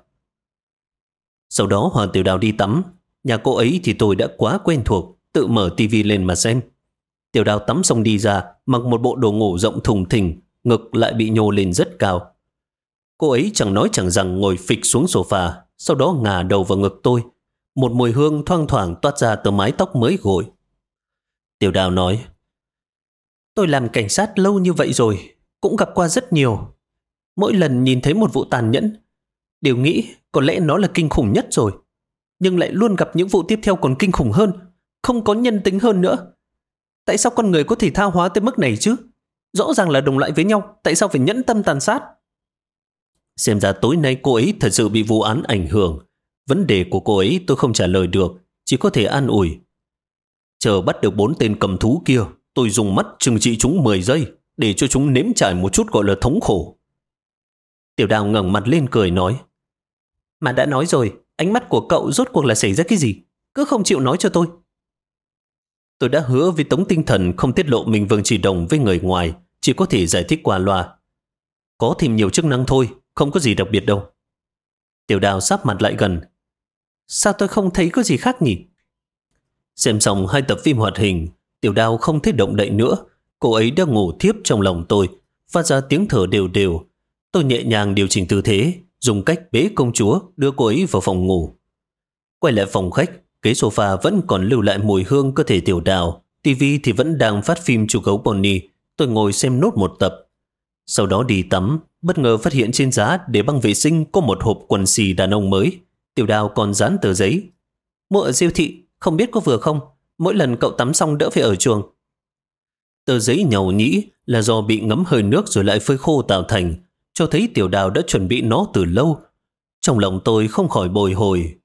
Sau đó Hoàng Tiểu Đào đi tắm. Nhà cô ấy thì tôi đã quá quen thuộc, tự mở tivi lên mà xem. Tiểu Đào tắm xong đi ra, mặc một bộ đồ ngủ rộng thùng thình, ngực lại bị nhô lên rất cao. Cô ấy chẳng nói chẳng rằng ngồi phịch xuống sofa, sau đó ngả đầu vào ngực tôi. Một mùi hương thoang thoảng toát ra từ mái tóc mới gội. Tiểu Đào nói, tôi làm cảnh sát lâu như vậy rồi, cũng gặp qua rất nhiều. Mỗi lần nhìn thấy một vụ tàn nhẫn, đều nghĩ có lẽ nó là kinh khủng nhất rồi. Nhưng lại luôn gặp những vụ tiếp theo còn kinh khủng hơn, không có nhân tính hơn nữa. Tại sao con người có thể tha hóa tới mức này chứ? Rõ ràng là đồng loại với nhau, tại sao phải nhẫn tâm tàn sát? Xem ra tối nay cô ấy thật sự bị vụ án ảnh hưởng. Vấn đề của cô ấy tôi không trả lời được, chỉ có thể an ủi. Chờ bắt được 4 tên cầm thú kia, tôi dùng mắt trừng trị chúng 10 giây, để cho chúng nếm trải một chút gọi là thống khổ. Tiểu Đào ngẩng mặt lên cười nói, mà đã nói rồi, ánh mắt của cậu rốt cuộc là xảy ra cái gì? Cứ không chịu nói cho tôi. Tôi đã hứa với Tống Tinh Thần không tiết lộ mình Vương Chỉ Đồng với người ngoài, chỉ có thể giải thích qua loa. Có thêm nhiều chức năng thôi, không có gì đặc biệt đâu. Tiểu Đào sắp mặt lại gần. Sao tôi không thấy có gì khác nhỉ? Xem xong 2 tập phim hoạt hình, Tiểu Đào không thể động đậy nữa. Cô ấy đã ngủ thiếp trong lòng tôi, phát ra tiếng thở đều đều. Tôi nhẹ nhàng điều chỉnh tư thế, dùng cách bế công chúa đưa cô ấy vào phòng ngủ. Quay lại phòng khách, ghế sofa vẫn còn lưu lại mùi hương cơ thể Tiểu Đào. Tivi thì vẫn đang phát phim Chú Gấu Bonnie. Tôi ngồi xem nốt một tập. Sau đó đi tắm, bất ngờ phát hiện trên giá để băng vệ sinh có một hộp quần xì đàn ông mới. Tiểu Đào còn dán tờ giấy. Mua ở siêu thị, không biết có vừa không? Mỗi lần cậu tắm xong đỡ phải ở chuồng. Tờ giấy nhàu nhĩ là do bị ngấm hơi nước rồi lại phơi khô tạo thành, cho thấy Tiểu Đào đã chuẩn bị nó từ lâu. Trong lòng tôi không khỏi bồi hồi.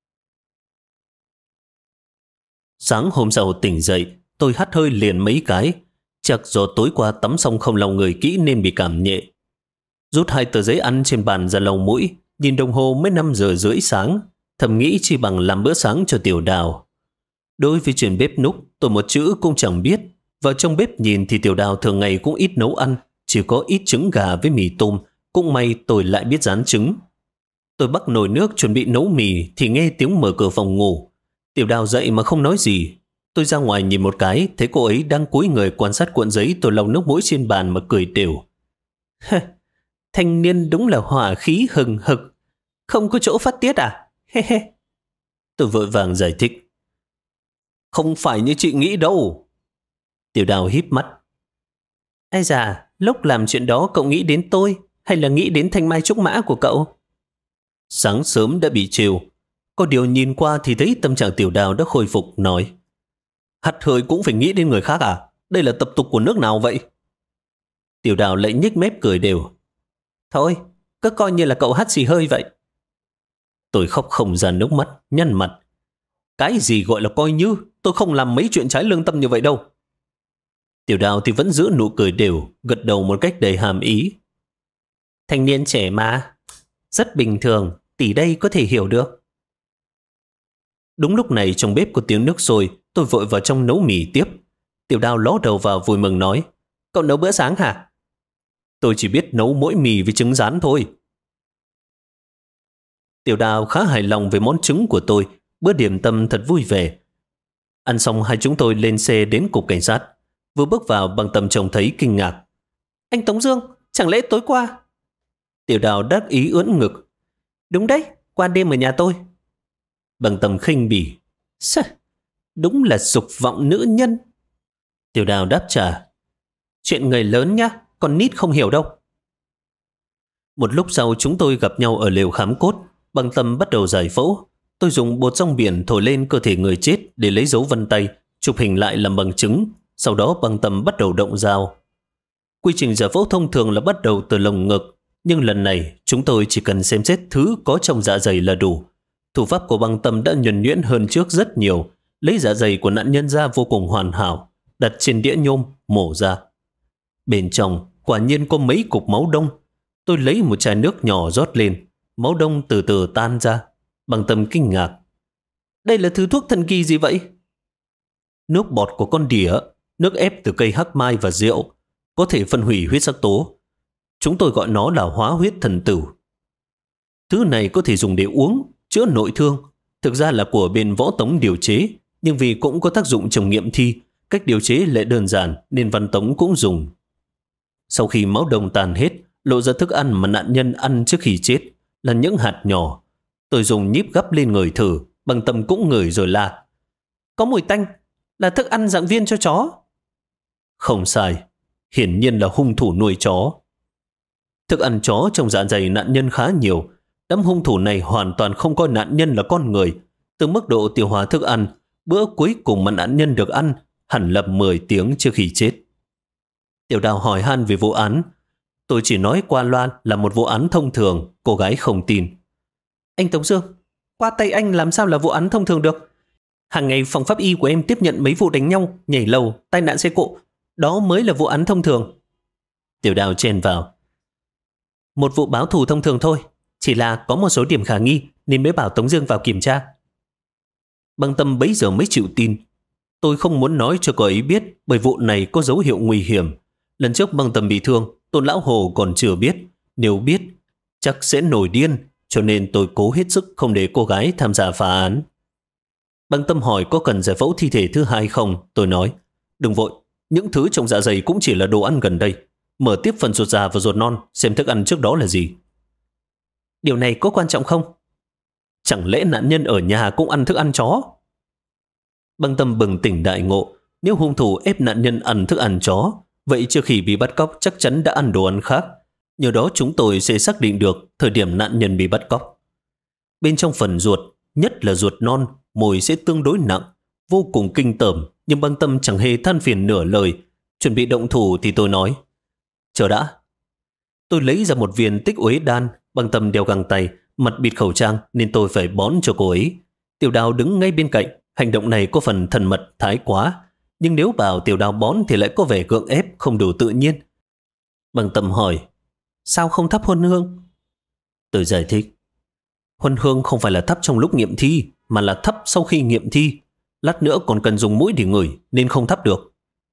Sáng hôm sau tỉnh dậy, tôi hắt hơi liền mấy cái. Chắc do tối qua tắm xong không lau người kỹ nên bị cảm nhẹ. Rút 2 tờ giấy ăn trên bàn ra lau mũi, nhìn đồng hồ mới 5 giờ rưỡi sáng, thầm nghĩ chỉ bằng làm bữa sáng cho Tiểu Đào. Đối với chuyện bếp núc, tôi một chữ cũng chẳng biết. Vào trong bếp nhìn thì Tiểu Đào thường ngày cũng ít nấu ăn, chỉ có ít trứng gà với mì tôm. Cũng may tôi lại biết rán trứng. Tôi bắt nồi nước chuẩn bị nấu mì thì nghe tiếng mở cửa phòng ngủ. Tiểu Đào dậy mà không nói gì. Tôi ra ngoài nhìn một cái, thấy cô ấy đang cúi người quan sát cuộn giấy tôi lau nước mũi trên bàn mà cười đều. Thanh niên đúng là hỏa khí hừng hực, không có chỗ phát tiết à? He he. Tôi vội vàng giải thích. Không phải như chị nghĩ đâu. Tiểu Đào híp mắt. Ai già, lúc làm chuyện đó cậu nghĩ đến tôi hay là nghĩ đến thanh mai trúc mã của cậu? Sáng sớm đã bị trêu. Có điều nhìn qua thì thấy tâm trạng Tiểu Đào đã khôi phục, nói. Hắt hơi cũng phải nghĩ đến người khác à? Đây là tập tục của nước nào vậy? Tiểu Đào lại nhếch mép cười đều. Thôi, cứ coi như là cậu hắt xì hơi vậy. Tôi khóc không ra nước mắt, nhăn mặt. Cái gì gọi là coi như? Tôi không làm mấy chuyện trái lương tâm như vậy đâu. Tiểu Đào thì vẫn giữ nụ cười đều, gật đầu một cách đầy hàm ý. Thanh niên trẻ mà. Rất bình thường, tỷ đây có thể hiểu được. Đúng lúc này trong bếp có tiếng nước sôi, tôi vội vào trong nấu mì tiếp. Tiểu Đào ló đầu vào vui mừng nói. Cậu nấu bữa sáng hả? Tôi chỉ biết nấu mỗi mì với trứng rán thôi. Tiểu Đào khá hài lòng về món trứng của tôi, bữa điểm tâm thật vui vẻ. Ăn xong hai chúng tôi lên xe đến cục cảnh sát. Vừa bước vào Bằng Tâm trông thấy kinh ngạc. Anh Tống Dương, chẳng lẽ tối qua? Tiểu Đào đắc ý ưỡn ngực. Đúng đấy, qua đêm ở nhà tôi. Bằng Tâm khinh bỉ. Sao? Đúng là dục vọng nữ nhân. Tiểu Đào đáp trả. Chuyện người lớn nhá, còn nít không hiểu đâu. Một lúc sau chúng tôi gặp nhau ở lều khám cốt. Bằng Tâm bắt đầu giải phẫu. Tôi dùng bột rong biển thổi lên cơ thể người chết để lấy dấu vân tay, chụp hình lại làm bằng chứng. Sau đó Bằng Tâm bắt đầu động dao. Quy trình giải phẫu thông thường là bắt đầu từ lồng ngực, nhưng lần này chúng tôi chỉ cần xem xét thứ có trong dạ dày là đủ. Thủ pháp của Bằng Tâm đã nhuần nhuyễn hơn trước rất nhiều. Lấy dạ dày của nạn nhân ra vô cùng hoàn hảo, đặt trên đĩa nhôm, mổ ra. Bên trong quả nhiên có mấy cục máu đông. Tôi lấy một chai nước nhỏ rót lên, máu đông từ từ tan ra. Bằng Tâm kinh ngạc. Đây là thứ thuốc thần kỳ gì vậy? Nước bọt của con đỉa, nước ép từ cây hắc mai và rượu, có thể phân hủy huyết sắc tố. Chúng tôi gọi nó là hóa huyết thần tử. Thứ này có thể dùng để uống, chữa nội thương. Thực ra là của bên Võ Tống điều chế, nhưng vì cũng có tác dụng trong nghiệm thi, cách điều chế lại đơn giản nên Văn Tống cũng dùng. Sau khi máu đông tàn hết, lộ ra thức ăn mà nạn nhân ăn trước khi chết là những hạt nhỏ. Tôi dùng nhíp gắp lên người thử, Bằng Tâm cũng ngửi rồi la. Có mùi tanh, là thức ăn dạng viên cho chó. Không sai, hiển nhiên là hung thủ nuôi chó. Thức ăn chó trong dạ dày nạn nhân khá nhiều. Đám hung thủ này hoàn toàn không coi nạn nhân là con người. Từ mức độ tiêu hóa thức ăn, bữa cuối cùng mà nạn nhân được ăn hẳn là 10 tiếng trước khi chết. Tiểu Đào hỏi han về vụ án. Tôi chỉ nói qua loa là một vụ án thông thường, cô gái không tin. Anh Tống Dương, qua tay anh làm sao là vụ án thông thường được? Hàng ngày phòng pháp y của em tiếp nhận mấy vụ đánh nhau, nhảy lầu, tai nạn xe cộ. Đó mới là vụ án thông thường. Tiểu Đào chen vào. Một vụ báo thù thông thường thôi, chỉ là có một số điểm khả nghi nên mới bảo Tống Dương vào kiểm tra. Bằng Tâm bấy giờ mới chịu tin. Tôi không muốn nói cho cô ấy biết bởi vụ này có dấu hiệu nguy hiểm. Lần trước Bằng Tâm bị thương, Tôn Lão Hồ còn chưa biết. Nếu biết, chắc sẽ nổi điên, cho nên tôi cố hết sức không để cô gái tham gia phá án. Bằng Tâm hỏi có cần giải phẫu thi thể thứ hai không? Tôi nói, đừng vội, những thứ trong dạ dày cũng chỉ là đồ ăn gần đây. Mở tiếp phần ruột già và ruột non, xem thức ăn trước đó là gì. Điều này có quan trọng không? Chẳng lẽ nạn nhân ở nhà cũng ăn thức ăn chó? Bằng Tâm bừng tỉnh đại ngộ. Nếu hung thủ ép nạn nhân ăn thức ăn chó, vậy trước khi bị bắt cóc chắc chắn đã ăn đồ ăn khác. Nhờ đó chúng tôi sẽ xác định được thời điểm nạn nhân bị bắt cóc. Bên trong phần ruột, nhất là ruột non, mùi sẽ tương đối nặng, vô cùng kinh tởm, nhưng Bằng Tâm chẳng hề than phiền nửa lời. Chuẩn bị động thủ thì tôi nói, chờ đã. Tôi lấy ra một viên tích uế đan. Bằng Tâm đeo găng tay, mặt bịt khẩu trang nên tôi phải bón cho cô ấy. Tiểu Đào đứng ngay bên cạnh. Hành động này có phần thân mật thái quá, nhưng nếu bảo Tiểu Đào bón thì lại có vẻ gượng ép, không đủ tự nhiên. Bằng Tâm hỏi, sao không thắp huân hương? Tôi giải thích, huân hương không phải là thắp trong lúc nghiệm thi, mà là thắp sau khi nghiệm thi. Lát nữa còn cần dùng mũi để ngửi nên không thắp được.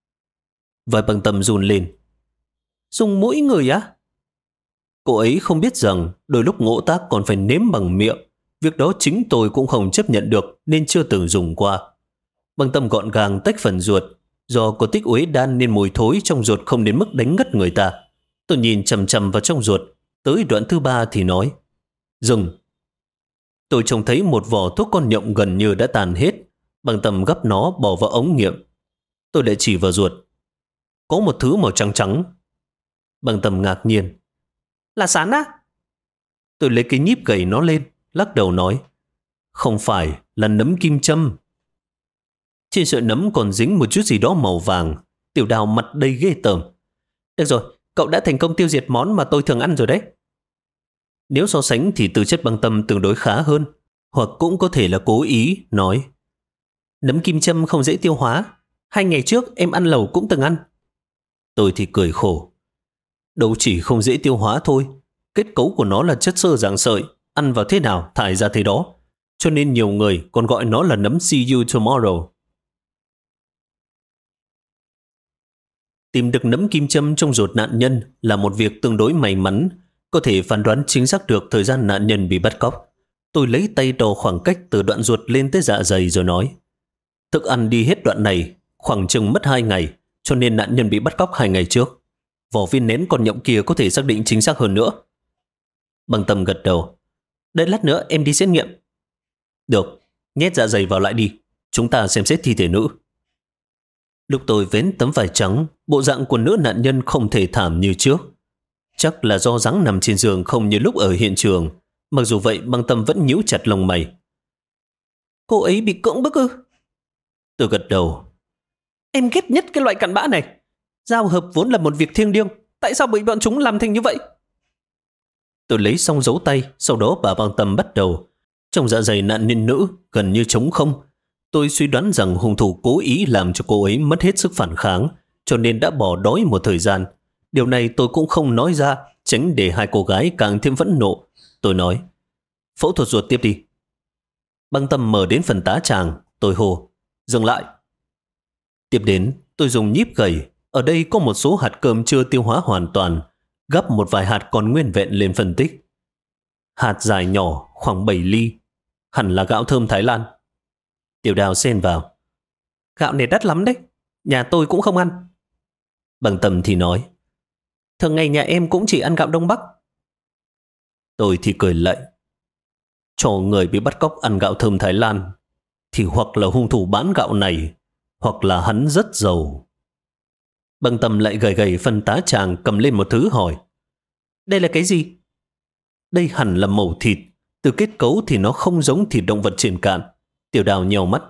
Vai Bằng Tâm run lên. Dùng mũi ngửi á? Cô ấy không biết rằng đôi lúc ngộ tác còn phải nếm bằng miệng, Việc đó chính tôi cũng không chấp nhận được nên chưa từng dùng qua. Băng Tâm gọn gàng tách phần ruột. Do có tích uế đan nên mùi thối trong ruột không đến mức đánh ngất người ta. Tôi nhìn chằm chằm vào trong ruột. Tới đoạn thứ 3 thì nói: dừng. Tôi trông thấy một vỏ thuốc con nhộng gần như đã tàn hết. Băng Tâm gấp nó bỏ vào ống nghiệm. Tôi lại chỉ vào ruột. Có một thứ màu trắng trắng. Băng Tâm ngạc nhiên: là sán á? Tôi lấy cái nhíp gầy nó lên, lắc đầu nói: không phải, là nấm kim châm. Trên sợi nấm còn dính một chút gì đó màu vàng. Tiểu Đào mặt đầy ghê tởm: được rồi, cậu đã thành công tiêu diệt món mà tôi thường ăn rồi đấy. Nếu so sánh thì tư chất Băng Tâm tương đối khá hơn, hoặc cũng có thể là cố ý nói: nấm kim châm không dễ tiêu hóa. 2 ngày trước em ăn lẩu cũng từng ăn. Tôi thì cười khổ: đâu chỉ không dễ tiêu hóa thôi, kết cấu của nó là chất xơ dạng sợi, ăn vào thế nào thải ra thế đó, cho nên nhiều người còn gọi nó là nấm see you tomorrow. Tìm được nấm kim châm trong ruột nạn nhân là một việc tương đối may mắn, có thể phán đoán chính xác được thời gian nạn nhân bị bắt cóc. Tôi lấy tay đo khoảng cách từ đoạn ruột lên tới dạ dày rồi nói: thức ăn đi hết đoạn này, khoảng chừng mất 2 ngày, cho nên nạn nhân bị bắt cóc 2 ngày trước. Vỏ viên nén con nhộng kia có thể xác định chính xác hơn nữa. Băng Tâm gật đầu: đợi lát nữa em đi xét nghiệm. Được, nhét dạ dày vào lại đi, chúng ta xem xét thi thể nữ. Lúc tôi vén tấm vải trắng, bộ dạng của nữ nạn nhân không thể thảm như trước. Chắc là do dáng nằm trên giường không như lúc ở hiện trường. Mặc dù vậy, Băng Tâm vẫn nhíu chặt lông mày. Cô ấy bị cưỡng bức ư? Tôi gật đầu. Em ghét nhất cái loại cặn bã này. Giao hợp vốn là một việc thiêng liêng, tại sao bị bọn chúng làm thành như vậy? Tôi lấy xong dấu tay, sau đó bà Băng Tâm bắt đầu. Trong dạ dày nạn nhân nữ gần như trống không. Tôi suy đoán rằng hung thủ cố ý làm cho cô ấy mất hết sức phản kháng, cho nên đã bỏ đói một thời gian. Điều này tôi cũng không nói ra, tránh để hai cô gái càng thêm phẫn nộ. Tôi nói: phẫu thuật ruột tiếp đi. Băng Tâm mở đến phần tá tràng. Tôi hô: dừng lại. Tiếp đến, tôi dùng nhíp gầy. Ở đây có một số hạt cơm chưa tiêu hóa hoàn toàn. Gắp một vài hạt còn nguyên vẹn lên phân tích. Hạt dài nhỏ khoảng 7 ly. Hẳn là gạo thơm Thái Lan. Tiểu Đào xen vào: gạo này đắt lắm đấy, nhà tôi cũng không ăn. Băng Tâm thì nói: thường ngày nhà em cũng chỉ ăn gạo Đông Bắc. Tôi thì cười lạnh: cho người bị bắt cóc ăn gạo thơm Thái Lan thì hoặc là hung thủ bán gạo này, hoặc là hắn rất giàu. Băng Tâm lại gầy gầy phân tá tràng, cầm lên một thứ hỏi: đây là cái gì? Đây hẳn là mẩu thịt. Từ kết cấu thì nó không giống thịt động vật trên cạn. Tiểu Đào nhèo mắt: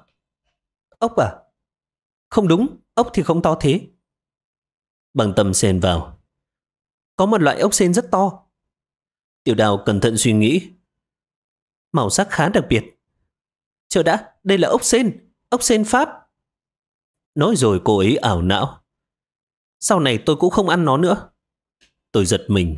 ốc à? Không đúng, ốc thì không to thế. Băng Tâm xen vào: có một loại ốc sên rất to. Tiểu Đào cẩn thận suy nghĩ: màu sắc khá đặc biệt. Chờ đã, đây là ốc sên Pháp. Nói rồi cô ấy ảo não: sau này tôi cũng không ăn nó nữa. Tôi giật mình: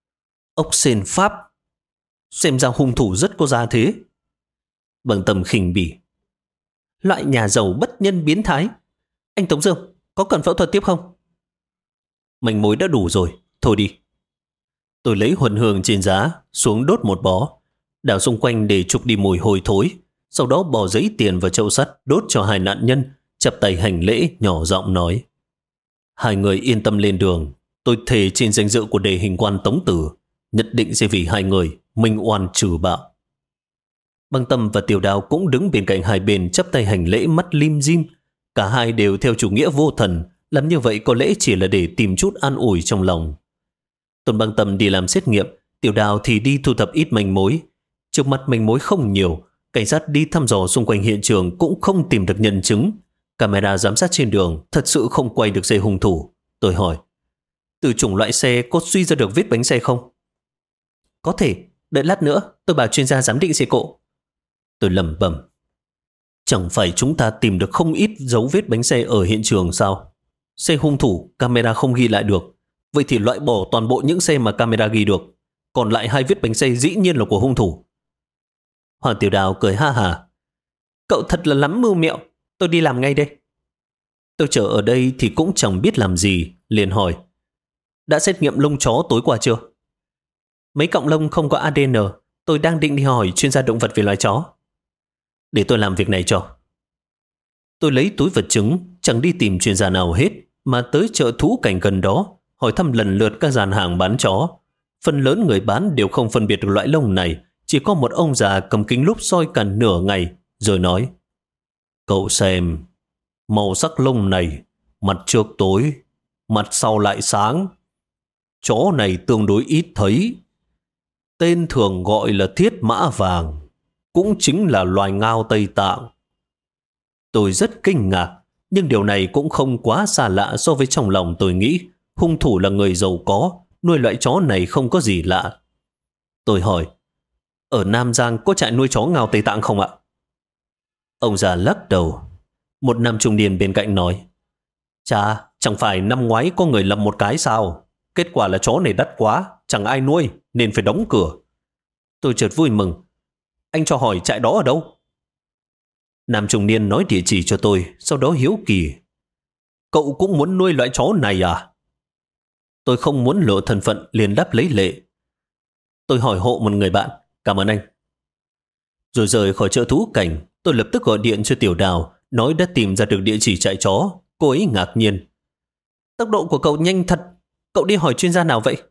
ốc sên Pháp? Xem ra hung thủ rất có giá thế. Băng Tâm khinh bỉ: loại nhà giàu bất nhân biến thái. Anh Tống Dương, có cần phẫu thuật tiếp không? Manh mối đã đủ rồi, thôi đi. Tôi lấy huân hương trên giá xuống đốt một bó, đảo xung quanh để trục đi mùi hôi thối. Sau đó bỏ giấy tiền vào chậu sắt đốt cho hai nạn nhân, chắp tay hành lễ, nhỏ giọng nói: hai người yên tâm lên đường. Tôi thề trên danh dự của đề hình quan Tống Tử, nhất định sẽ vì hai người minh oan trừ bạo. Băng Tâm và Tiểu Đào cũng đứng bên cạnh hai bên, chắp tay hành lễ, mắt lim dim. Cả hai đều theo chủ nghĩa vô thần, làm như vậy có lẽ chỉ là để tìm chút an ủi trong lòng. Tôn Băng Tâm đi làm xét nghiệm, Tiểu Đào thì đi thu thập ít manh mối. Trước mắt manh mối không nhiều, cảnh sát đi thăm dò xung quanh hiện trường cũng không tìm được nhân chứng. Camera giám sát trên đường thật sự không quay được xe hung thủ. Tôi hỏi: từ chủng loại xe có suy ra được vết bánh xe không? Có thể, đợi lát nữa tôi bảo chuyên gia giám định xe cộ. Tôi lẩm bẩm: chẳng phải chúng ta tìm được không ít dấu vết bánh xe ở hiện trường sao? Xe hung thủ camera không ghi lại được, vậy thì loại bỏ toàn bộ những xe mà camera ghi được. Còn lại 2 vết bánh xe dĩ nhiên là của hung thủ. Hoàng Tiểu Đào cười ha hả: cậu thật là lắm mưu mẹo, tôi đi làm ngay đây. Tôi chờ ở đây thì cũng chẳng biết làm gì, liền hỏi: đã xét nghiệm lông chó tối qua chưa? Mấy cọng lông không có ADN, Tôi đang định đi hỏi chuyên gia động vật về loài chó. Để tôi làm việc này cho. Tôi lấy túi vật chứng, chẳng đi tìm chuyên gia nào hết, mà tới chợ thú cảnh gần đó, hỏi thăm lần lượt các gian hàng bán chó. Phần lớn người bán đều không phân biệt được loại lông này, chỉ có một ông già cầm kính lúp soi cả nửa ngày, rồi nói: Cậu xem, màu sắc lông này, mặt trước tối, mặt sau lại sáng. Chó này tương đối ít thấy. Tên thường gọi là thiết mã vàng, cũng chính là loài ngao Tây Tạng. Tôi rất kinh ngạc, nhưng điều này cũng không quá xa lạ so với trong lòng tôi nghĩ. Hung thủ là người giàu có, nuôi loại chó này không có gì lạ. Tôi hỏi: Ở Nam Giang có trại nuôi chó ngao Tây Tạng không ạ? Ông già lắc đầu. Một nam trung niên bên cạnh nói: Chà, chẳng phải năm ngoái có người lập một cái sao? Kết quả là chó này đắt quá, chẳng ai nuôi, nên phải đóng cửa. Tôi chợt vui mừng. Anh cho hỏi trại đó ở đâu? Nam trung niên nói địa chỉ cho tôi, sau đó hiếu kỳ: Cậu cũng muốn nuôi loại chó này à? Tôi không muốn lộ thân phận, liền đáp lấy lệ: Tôi hỏi hộ một người bạn, cảm ơn anh. Rồi rời khỏi chợ thú cảnh, tôi lập tức gọi điện cho Tiểu Đào, nói đã tìm ra được địa chỉ trại chó. Cô ấy ngạc nhiên: Tốc độ của cậu nhanh thật, cậu đi hỏi chuyên gia nào vậy?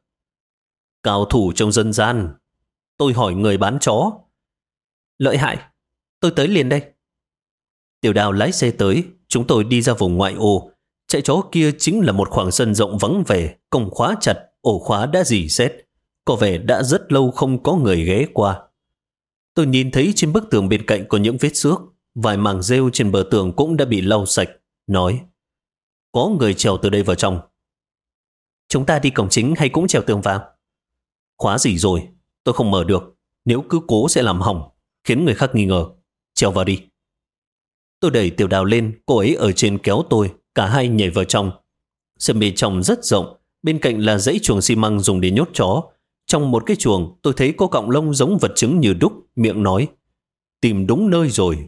Cao thủ trong dân gian. Tôi hỏi người bán chó. Lợi hại, tôi tới liền đây. Tiểu Đào lái xe tới, chúng tôi đi ra vùng ngoại ô. Trại chó kia chính là một khoảng sân rộng vắng vẻ, cổng khóa chặt, ổ khóa đã rỉ sét. Có vẻ đã rất lâu không có người ghé qua. Tôi nhìn thấy trên bức tường bên cạnh có những vết xước, vài mảng rêu trên bờ tường cũng đã bị lau sạch. Nói: Có người trèo từ đây vào trong. Chúng ta đi cổng chính hay cũng trèo tường vào? Khóa gì rồi, tôi không mở được. Nếu cứ cố sẽ làm hỏng, khiến người khác nghi ngờ. Trèo vào đi. Tôi đẩy Tiểu Đào lên, cô ấy ở trên kéo tôi, cả hai nhảy vào trong. Sân bên trong rất rộng, bên cạnh là dãy chuồng xi măng dùng để nhốt chó. Trong một cái chuồng, tôi thấy có cọng lông giống vật chứng như đúc, miệng nói: Tìm đúng nơi rồi.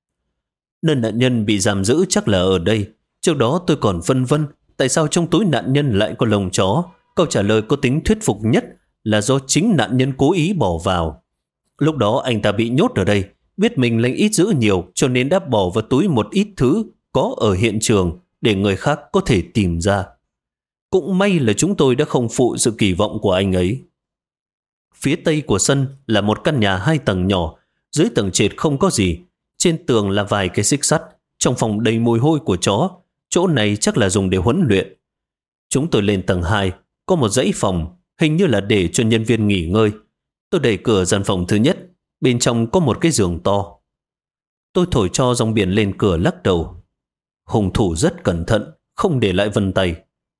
Nơi nạn nhân bị giam giữ chắc là ở đây. Trước đó tôi còn phân vân tại sao trong túi nạn nhân lại có lông chó. Câu trả lời có tính thuyết phục nhất là do chính nạn nhân cố ý bỏ vào. Lúc đó anh ta bị nhốt ở đây, biết mình lấy ít giữ nhiều, cho nên đã bỏ vào túi một ít thứ có ở hiện trường để người khác có thể tìm ra. Cũng may là chúng tôi đã không phụ sự kỳ vọng của anh ấy. Phía tây của sân là một căn nhà 2 tầng nhỏ, dưới tầng trệt không có gì, trên tường là vài cái xích sắt, trong phòng đầy mùi hôi của chó. Chỗ này chắc là dùng để huấn luyện. Chúng tôi lên tầng 2, có một dãy phòng, hình như là để cho nhân viên nghỉ ngơi. Tôi đẩy cửa gian phòng thứ nhất, bên trong có một cái giường to. Tôi thổi cho rong biển lên cửa, lắc đầu. Hung thủ rất cẩn thận, không để lại vân tay.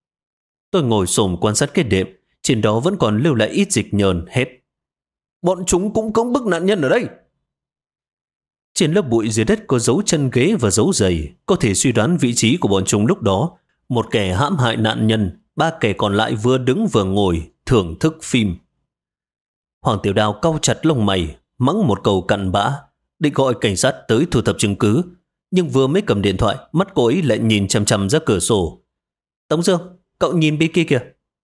Tôi ngồi xổm quan sát cái đệm, trên đó vẫn còn lưu lại ít dịch nhờn, hét: Bọn chúng cũng cưỡng bức nạn nhân ở đây. Trên lớp bụi dưới đất có dấu chân ghế và dấu giày, có thể suy đoán vị trí của bọn chúng lúc đó. Một kẻ hãm hại nạn nhân, 3 kẻ còn lại vừa đứng vừa ngồi, thưởng thức phim. Hoàng Tiểu Đào cau chặt lông mày, mắng một câu cặn bã, định gọi cảnh sát tới thu thập chứng cứ. Nhưng vừa mới cầm điện thoại, mắt cô ấy lại nhìn chằm chằm ra cửa sổ. Tống Dương, cậu nhìn bên kia kìa.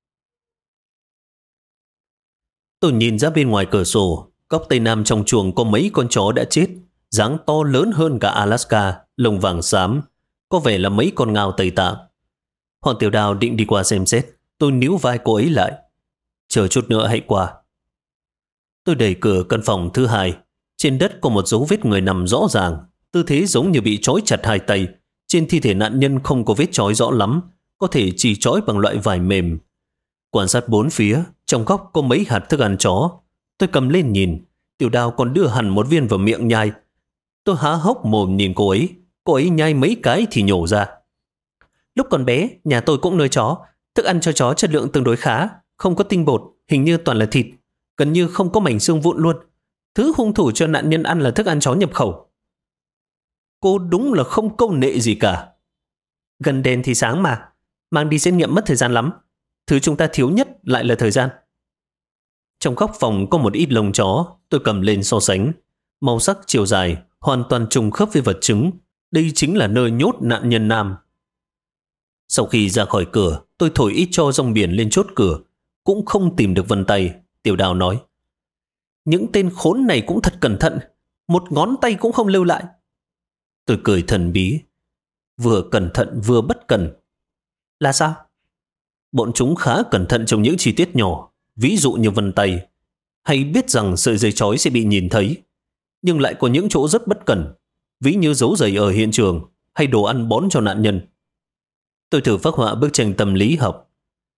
Tôi nhìn ra bên ngoài cửa sổ, góc tây nam trong chuồng có mấy con chó đã chết, dáng to lớn hơn cả Alaska, lông vàng xám, có vẻ là mấy con ngao Tây Tạng. Hoàng Tiểu Đào định đi qua xem xét, tôi níu vai cô ấy lại. Chờ chút nữa hãy qua. Tôi đẩy cửa căn phòng thứ 2. Trên đất có một dấu vết người nằm rõ ràng, tư thế giống như bị trói chặt 2 tay. Trên thi thể nạn nhân không có vết trói rõ lắm, có thể chỉ trói bằng loại vải mềm. Quan sát 4 phía, trong góc có mấy hạt thức ăn chó. Tôi cầm lên nhìn, Tiểu Đào còn đưa hẳn một viên vào miệng nhai. Tôi há hốc mồm nhìn cô ấy nhai mấy cái thì nhổ ra. Lúc còn bé, nhà tôi cũng nuôi chó, thức ăn cho chó chất lượng tương đối khá, không có tinh bột, hình như toàn là thịt, gần như không có mảnh xương vụn luôn. Thứ hung thủ cho nạn nhân ăn là thức ăn chó nhập khẩu. Cô đúng là không câu nệ gì cả. Gần đèn thì sáng mà, mang đi xét nghiệm mất thời gian lắm. Thứ chúng ta thiếu nhất lại là thời gian. Trong góc phòng có một ít lông chó, tôi cầm lên so sánh. Màu sắc, chiều dài hoàn toàn trùng khớp với vật chứng. Đây chính là nơi nhốt nạn nhân nam. Sau khi ra khỏi cửa, tôi thổi ít cho rong biển lên chốt cửa, cũng không tìm được vân tay. Tiểu Đào nói: Những tên khốn này cũng thật cẩn thận, một ngón tay cũng không lưu lại. Tôi cười thần bí. Vừa cẩn thận vừa bất cần. Là sao? Bọn chúng khá cẩn thận trong những chi tiết nhỏ, ví dụ như vân tay, hay biết rằng sợi dây trói sẽ bị nhìn thấy, nhưng lại có những chỗ rất bất cẩn, ví như dấu giày ở hiện trường hay đồ ăn bón cho nạn nhân. Tôi thử phác họa bức tranh tâm lý học.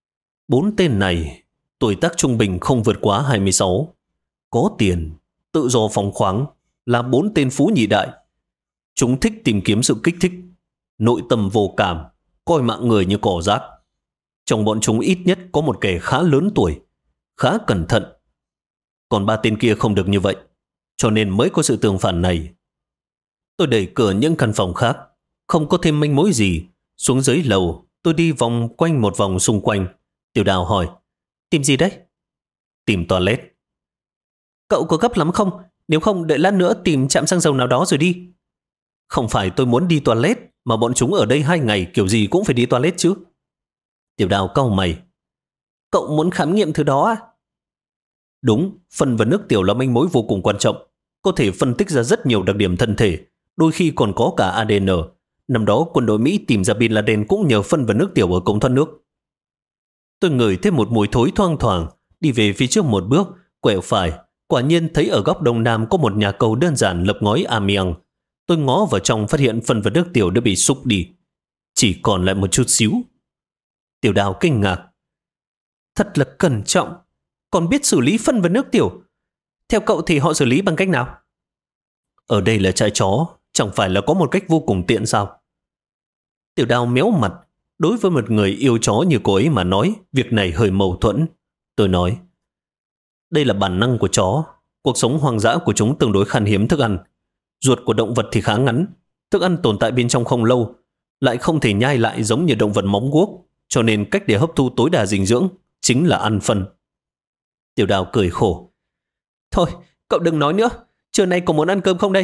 4 tên này, tuổi tác trung bình không vượt quá 26, có tiền, tự do phóng khoáng, là 4 tên phú nhị đại. Chúng thích tìm kiếm sự kích thích, nội tâm vô cảm, coi mạng người như cỏ rác. Trong bọn chúng ít nhất có một kẻ khá lớn tuổi, khá cẩn thận. Còn 3 tên kia không được như vậy, cho nên mới có sự tương phản này. Tôi đẩy cửa những căn phòng khác, không có thêm manh mối gì. Xuống dưới lầu, tôi đi vòng quanh một vòng xung quanh. Tiểu Đào hỏi, tìm gì đấy? Tìm toilet. Cậu có gấp lắm không? Nếu không đợi lát nữa tìm trạm xăng dầu nào đó rồi đi. Không phải tôi muốn đi toilet, mà bọn chúng ở đây 2 ngày kiểu gì cũng phải đi toilet chứ. Tiểu Đào cau mày. Cậu muốn khám nghiệm thứ đó à? Đúng, phân và nước tiểu là manh mối vô cùng quan trọng. Có thể phân tích ra rất nhiều đặc điểm thân thể, đôi khi còn có cả ADN. Năm đó quân đội Mỹ tìm ra Bin Laden cũng nhờ phân và nước tiểu ở cống thoát nước. Tôi ngửi thêm một mùi thối thoang thoảng, đi về phía trước một bước, quẹo phải. Quả nhiên thấy ở góc đông nam có một nhà cầu đơn giản lập ngói amiang. Tôi ngó vào trong phát hiện phân và nước tiểu đã bị xúc đi, chỉ còn lại một chút xíu. Tiểu Đào kinh ngạc. Thật là cẩn trọng, còn biết xử lý phân và nước tiểu. Theo cậu thì họ xử lý bằng cách nào? Ở đây là trại chó, chẳng phải là có một cách vô cùng tiện sao? Tiểu Đào méo mặt. Đối với một người yêu chó như cô ấy mà nói, việc này hơi mâu thuẫn. Tôi nói, đây là bản năng của chó. Cuộc sống hoang dã của chúng tương đối khan hiếm thức ăn. Ruột của động vật thì khá ngắn, thức ăn tồn tại bên trong không lâu, lại không thể nhai lại giống như động vật móng guốc, cho nên cách để hấp thu tối đa dinh dưỡng chính là ăn phân. Tiểu Đào cười khổ. Thôi, cậu đừng nói nữa, trưa nay có muốn ăn cơm không đây?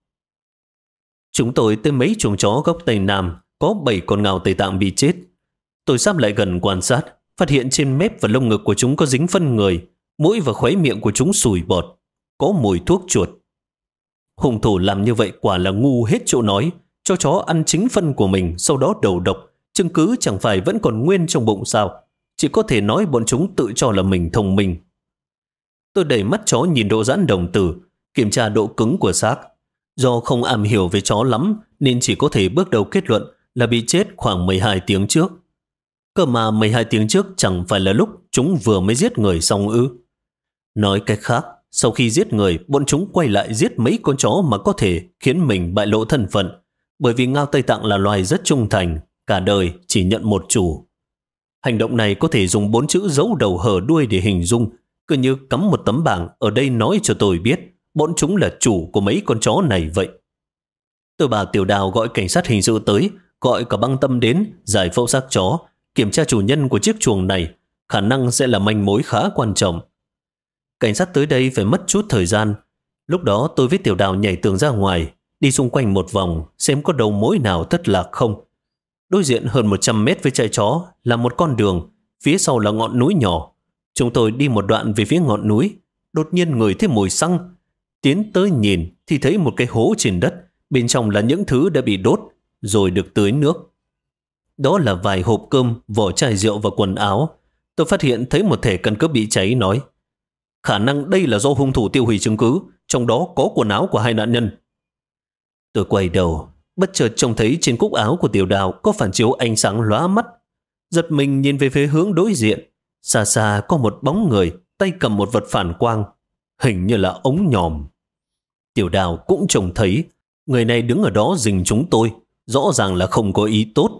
Chúng tôi tới mấy chuồng chó góc Tây Nam, có 7 con ngao Tây Tạng bị chết. Tôi sắp lại gần quan sát, phát hiện trên mép và lông ngực của chúng có dính phân người, mũi và khóe miệng của chúng sùi bọt, có mùi thuốc chuột. Hung thủ làm như vậy quả là ngu hết chỗ nói, cho chó ăn chính phân của mình, sau đó đầu độc. Chứng cứ chẳng phải vẫn còn nguyên trong bụng sao? Chỉ có thể nói bọn chúng tự cho là mình thông minh. Tôi đẩy mắt chó nhìn độ giãn đồng tử, kiểm tra độ cứng của xác. Do không am hiểu về chó lắm, nên chỉ có thể bước đầu kết luận là bị chết khoảng 12 tiếng trước. Cơ mà 12 tiếng trước chẳng phải là lúc chúng vừa mới giết người xong ư? Nói cách khác, sau khi giết người, bọn chúng quay lại giết mấy con chó mà có thể khiến mình bại lộ thân phận. Bởi vì ngao Tây Tạng là loài rất trung thành, cả đời chỉ nhận một chủ. Hành động này có thể dùng 4 chữ giấu đầu hở đuôi để hình dung, cứ như cắm một tấm bảng ở đây nói cho tôi biết bọn chúng là chủ của mấy con chó này vậy. Tôi bảo Tiểu Đào gọi cảnh sát hình sự tới, gọi cả băng tâm đến giải phẫu xác chó, kiểm tra chủ nhân của chiếc chuồng này, khả năng sẽ là manh mối khá quan trọng. Cảnh sát tới đây phải mất chút thời gian. Lúc đó tôi với Tiểu Đào nhảy tường ra ngoài, đi xung quanh một vòng xem có đầu mối nào thất lạc không. Đối diện hơn 100 mét với trại chó là một con đường, phía sau là ngọn núi nhỏ. Chúng tôi đi một đoạn về phía ngọn núi, đột nhiên ngửi thấy mùi xăng. Tiến tới nhìn thì thấy một cái hố trên đất, bên trong là những thứ đã bị đốt rồi được tưới nước. Đó là vài hộp cơm, vỏ chai rượu và quần áo. Tôi phát hiện thấy một thẻ căn cước bị cháy, nói khả năng đây là do hung thủ tiêu hủy chứng cứ, trong đó có quần áo của 2 nạn nhân. Tôi quay đầu, bất chợt trông thấy trên cúc áo của Tiểu Đào có phản chiếu ánh sáng lóa mắt. Giật mình nhìn về phía hướng đối diện, xa xa có một bóng người, tay cầm một vật phản quang, hình như là ống nhòm. Tiểu Đào cũng trông thấy, người này đứng ở đó rình chúng tôi, rõ ràng là không có ý tốt.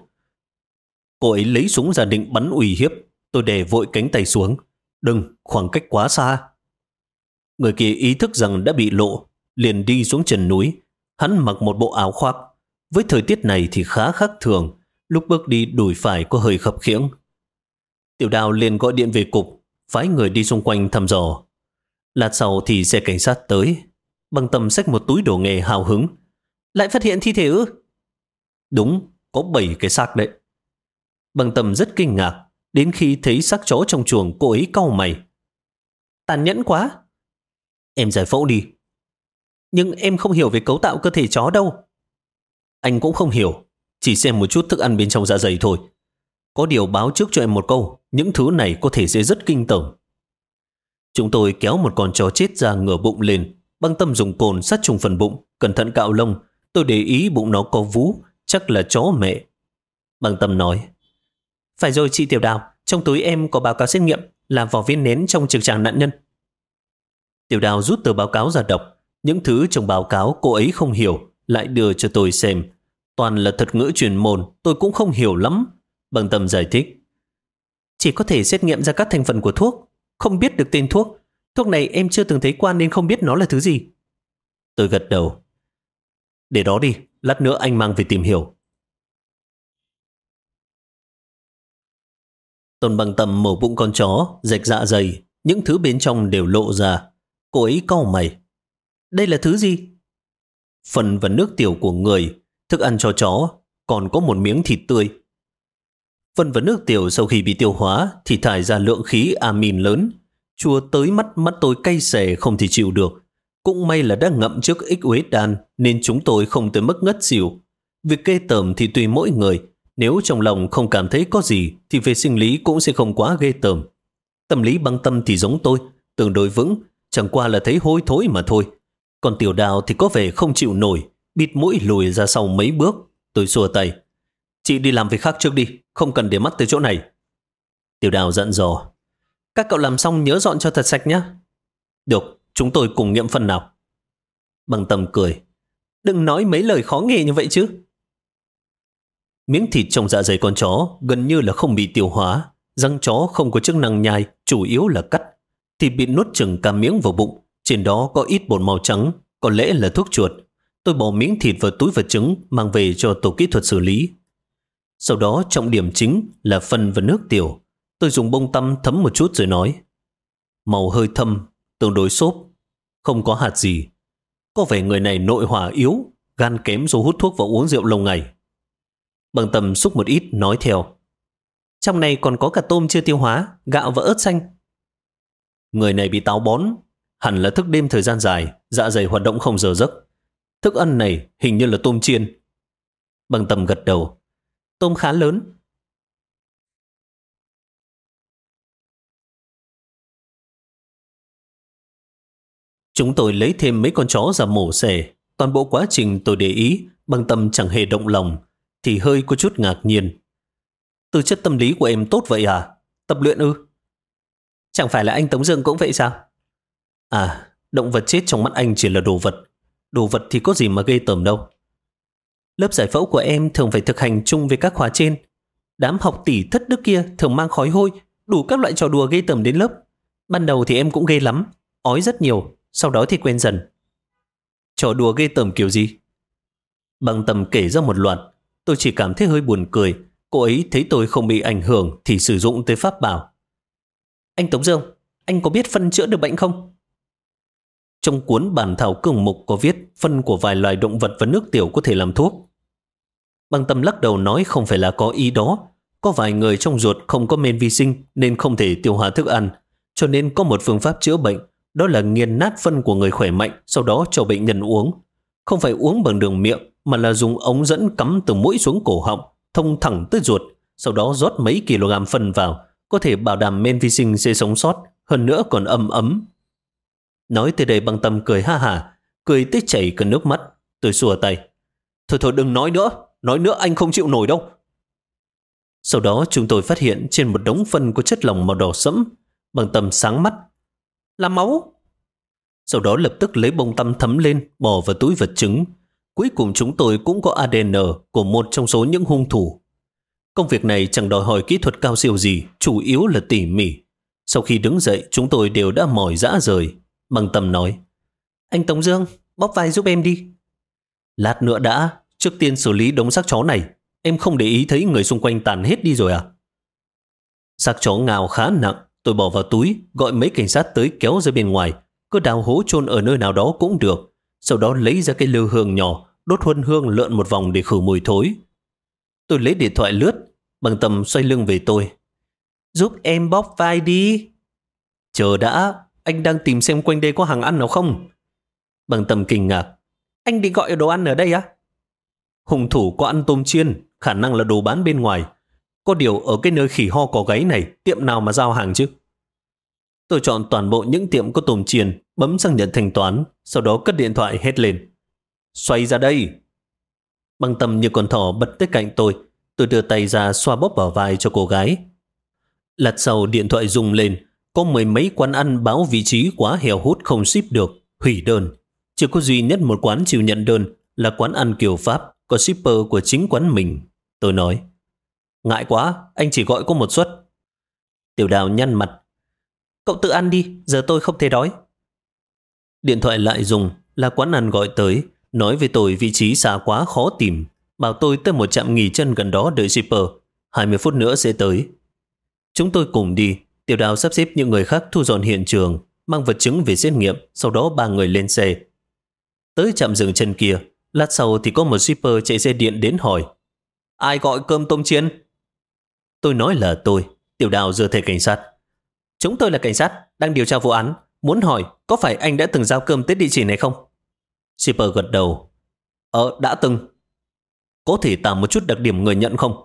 Cô ấy lấy súng ra định bắn uy hiếp, tôi đè vội cánh tay xuống. Đừng, khoảng cách quá xa. Người kia ý thức rằng đã bị lộ, liền đi xuống chân núi. Hắn mặc một bộ áo khoác, với thời tiết này thì khá khác thường, lúc bước đi đùi phải có hơi khập khiễng. Tiểu Đào liền gọi điện về cục, phái người đi xung quanh thăm dò. Lát sau thì xe cảnh sát tới. Băng Tâm xách một túi đồ nghề hào hứng. Lại phát hiện thi thể ư? Đúng, có 7 cái xác đấy. Băng Tâm rất kinh ngạc, đến khi thấy xác chó trong chuồng cô ấy cau mày. Tàn nhẫn quá. Em giải phẫu đi. Nhưng em không hiểu về cấu tạo cơ thể chó đâu. Anh cũng không hiểu, chỉ xem một chút thức ăn bên trong dạ dày thôi. Có điều báo trước cho em một câu, những thứ này có thể sẽ rất kinh tởm. Chúng tôi kéo một con chó chết ra ngửa bụng lên, Băng Tâm dùng cồn sát trùng phần bụng, cẩn thận cạo lông. Tôi để ý bụng nó có vú, chắc là chó mẹ. Băng Tâm nói, phải rồi chị Tiểu Đào, trong túi em có báo cáo xét nghiệm là vỏ viên nén trong trực tràng nạn nhân. Tiểu Đào rút tờ báo cáo ra đọc. Những thứ trong báo cáo cô ấy không hiểu, lại đưa cho tôi xem. Toàn là thuật ngữ chuyên môn, tôi cũng không hiểu lắm. Băng Tâm giải thích, chỉ có thể xét nghiệm ra các thành phần của thuốc, không biết được tên thuốc. Thuốc này em chưa từng thấy qua nên không biết nó là thứ gì. Tôi gật đầu. Để đó đi, lát nữa anh mang về tìm hiểu. Tôn Băng Tâm mổ bụng con chó, rạch dạ dày, những thứ bên trong đều lộ ra. Cô ấy cau mày. Đây là thứ gì? Phần và nước tiểu của người, thức ăn cho chó, còn có một miếng thịt tươi. Phân và nước tiểu sau khi bị tiêu hóa thì thải ra lượng khí amin lớn. Chua tới mắt tôi cay xè không thể chịu được. Cũng may là đã ngậm trước ích uế đan nên chúng tôi không tới mức ngất xỉu. Việc ghê tởm thì tùy mỗi người. Nếu trong lòng không cảm thấy có gì thì về sinh lý cũng sẽ không quá ghê tởm. Tâm lý Băng Tâm thì giống tôi, tương đối vững, chẳng qua là thấy hôi thối mà thôi. Còn Tiểu Đào thì có vẻ không chịu nổi, bịt mũi lùi ra sau mấy bước. Tôi xua tay. Chị đi làm việc khác trước đi, không cần để mắt tới chỗ này. Tiểu Đào dặn dò. Các cậu làm xong nhớ dọn cho thật sạch nhé. Được, chúng tôi cùng nghiệm phân nào. Băng Tâm cười. Đừng nói mấy lời khó nghe như vậy chứ. Miếng thịt trong dạ dày con chó gần như là không bị tiêu hóa. Răng chó không có chức năng nhai, chủ yếu là cắt. Thịt bị nuốt chừng cả miếng vào bụng. Trên đó có ít bột màu trắng, có lẽ là thuốc chuột. Tôi bỏ miếng thịt vào túi vật chứng mang về cho tổ kỹ thuật xử lý. Sau đó trọng điểm chính là phân và nước tiểu. Tôi dùng bông tăm thấm một chút rồi nói. Màu hơi thâm, tương đối xốp, không có hạt gì. Có vẻ người này nội hỏa yếu, gan kém do hút thuốc và uống rượu lâu ngày. Băng Tâm xúc một ít nói theo. Trong này còn có cả tôm chưa tiêu hóa, gạo và ớt xanh. Người này bị táo bón, hẳn là thức đêm thời gian dài, dạ dày hoạt động không giờ giấc. Thức ăn này hình như là tôm chiên. Băng Tâm gật đầu. Tôm khá lớn. Chúng tôi lấy thêm mấy con chó ra mổ xẻ. Toàn bộ quá trình tôi để ý, Băng Tâm chẳng hề động lòng, thì hơi có chút ngạc nhiên. Tư chất tâm lý của em tốt vậy à? Tập luyện ư? Chẳng phải là anh Tống Dương cũng vậy sao? À, động vật chết trong mắt anh chỉ là đồ vật. Đồ vật thì có gì mà ghê tởm đâu. Lớp giải phẫu của em thường phải thực hành chung với các khóa trên. Đám học tỷ thất đức kia thường mang khói hôi, đủ các loại trò đùa ghê tởm đến lớp. Ban đầu thì em cũng ghê lắm, ói rất nhiều, sau đó thì quen dần. Trò đùa ghê tởm kiểu gì? Băng Tâm kể ra một loạt. Tôi chỉ cảm thấy hơi buồn cười. Cô ấy thấy tôi không bị ảnh hưởng thì sử dụng tới pháp bảo. Anh Tống Dương, anh có biết phân chữa được bệnh không? Trong cuốn bản thảo cường mục có viết phân của vài loài động vật và nước tiểu có thể làm thuốc. Băng Tâm lắc đầu nói không phải là có ý đó. Có vài người trong ruột không có men vi sinh nên không thể tiêu hóa thức ăn. Cho nên có một phương pháp chữa bệnh, đó là nghiền nát phân của người khỏe mạnh, sau đó cho bệnh nhân uống. Không phải uống bằng đường miệng, mà là dùng ống dẫn cắm từ mũi xuống cổ họng, thông thẳng tới ruột, sau đó rót mấy kg phân vào, có thể bảo đảm men vi sinh sẽ sống sót, hơn nữa còn ấm ấm. Nói tới đây Băng Tâm cười ha hả, cười tới chảy cả nước mắt. Tôi xua tay. Thôi đừng nói nữa anh không chịu nổi đâu. Sau đó chúng tôi phát hiện trên một đống phân có chất lỏng màu đỏ sẫm. Băng Tâm sáng mắt. Là máu. Sau đó lập tức lấy bông tăm thấm lên, bỏ vào túi vật chứng. Cuối cùng chúng tôi cũng có ADN của một trong số những hung thủ. Công việc này chẳng đòi hỏi kỹ thuật cao siêu gì, chủ yếu là tỉ mỉ. Sau khi đứng dậy, chúng tôi đều đã mỏi rã rời. Băng Tâm nói, anh Tống Dương, bóp vai giúp em đi. Lát nữa đã, trước tiên xử lý đống xác chó này. Em không để ý thấy người xung quanh tàn hết đi rồi à? Xác chó ngào khá nặng, tôi bỏ vào túi, gọi mấy cảnh sát tới kéo ra bên ngoài. Cứ đào hố chôn ở nơi nào đó cũng được. Sau đó lấy ra cái lư hương nhỏ, đốt huân hương lượn một vòng để khử mùi thối. Tôi lấy điện thoại lướt. Băng Tâm xoay lưng về tôi. Giúp em bóp vai đi. Chờ đã, anh đang tìm xem quanh đây có hàng ăn nào không. Bằng Tâm kinh ngạc. Anh đi gọi đồ ăn ở đây á? Hung thủ có ăn tôm chiên, khả năng là đồ bán bên ngoài. Có điều ở cái nơi khỉ ho có gáy này, tiệm nào mà giao hàng chứ? Tôi chọn toàn bộ những tiệm có tôm chiên, bấm sang nhận thanh toán, sau đó cất điện thoại hét lên. Xoay ra đây! Bằng Tâm như con thỏ bật tới cạnh tôi đưa tay ra xoa bóp vào vai cho cô gái. Lát sau điện thoại rung lên, có mười mấy quán ăn báo vị trí quá heo hút không ship được, hủy đơn. Chỉ có duy nhất một quán chịu nhận đơn là quán ăn kiểu Pháp, có shipper của chính quán mình. Tôi nói, ngại quá, anh chỉ gọi có một suất. Tiểu Đào nhăn mặt. Cậu tự ăn đi, giờ tôi không thể đói. Điện thoại lại rung, là quán ăn gọi tới, nói với tôi vị trí xa quá khó tìm, bảo tôi tới một trạm nghỉ chân gần đó đợi shipper, 20 phút nữa sẽ tới. Chúng tôi cùng đi, Tiểu Đào sắp xếp những người khác thu dọn hiện trường, mang vật chứng về xét nghiệm, sau đó 3 người lên xe. Tới trạm dừng chân kia, lát sau thì có một shipper chạy xe điện đến hỏi, ai gọi cơm tôm chiên? Tôi nói là tôi. Tiểu Đào giơ thẻ cảnh sát. Chúng tôi là cảnh sát, đang điều tra vụ án, muốn hỏi có phải anh đã từng giao cơm tới địa chỉ này không? Shipper gật đầu. Đã từng. Có thể tả một chút đặc điểm người nhận không?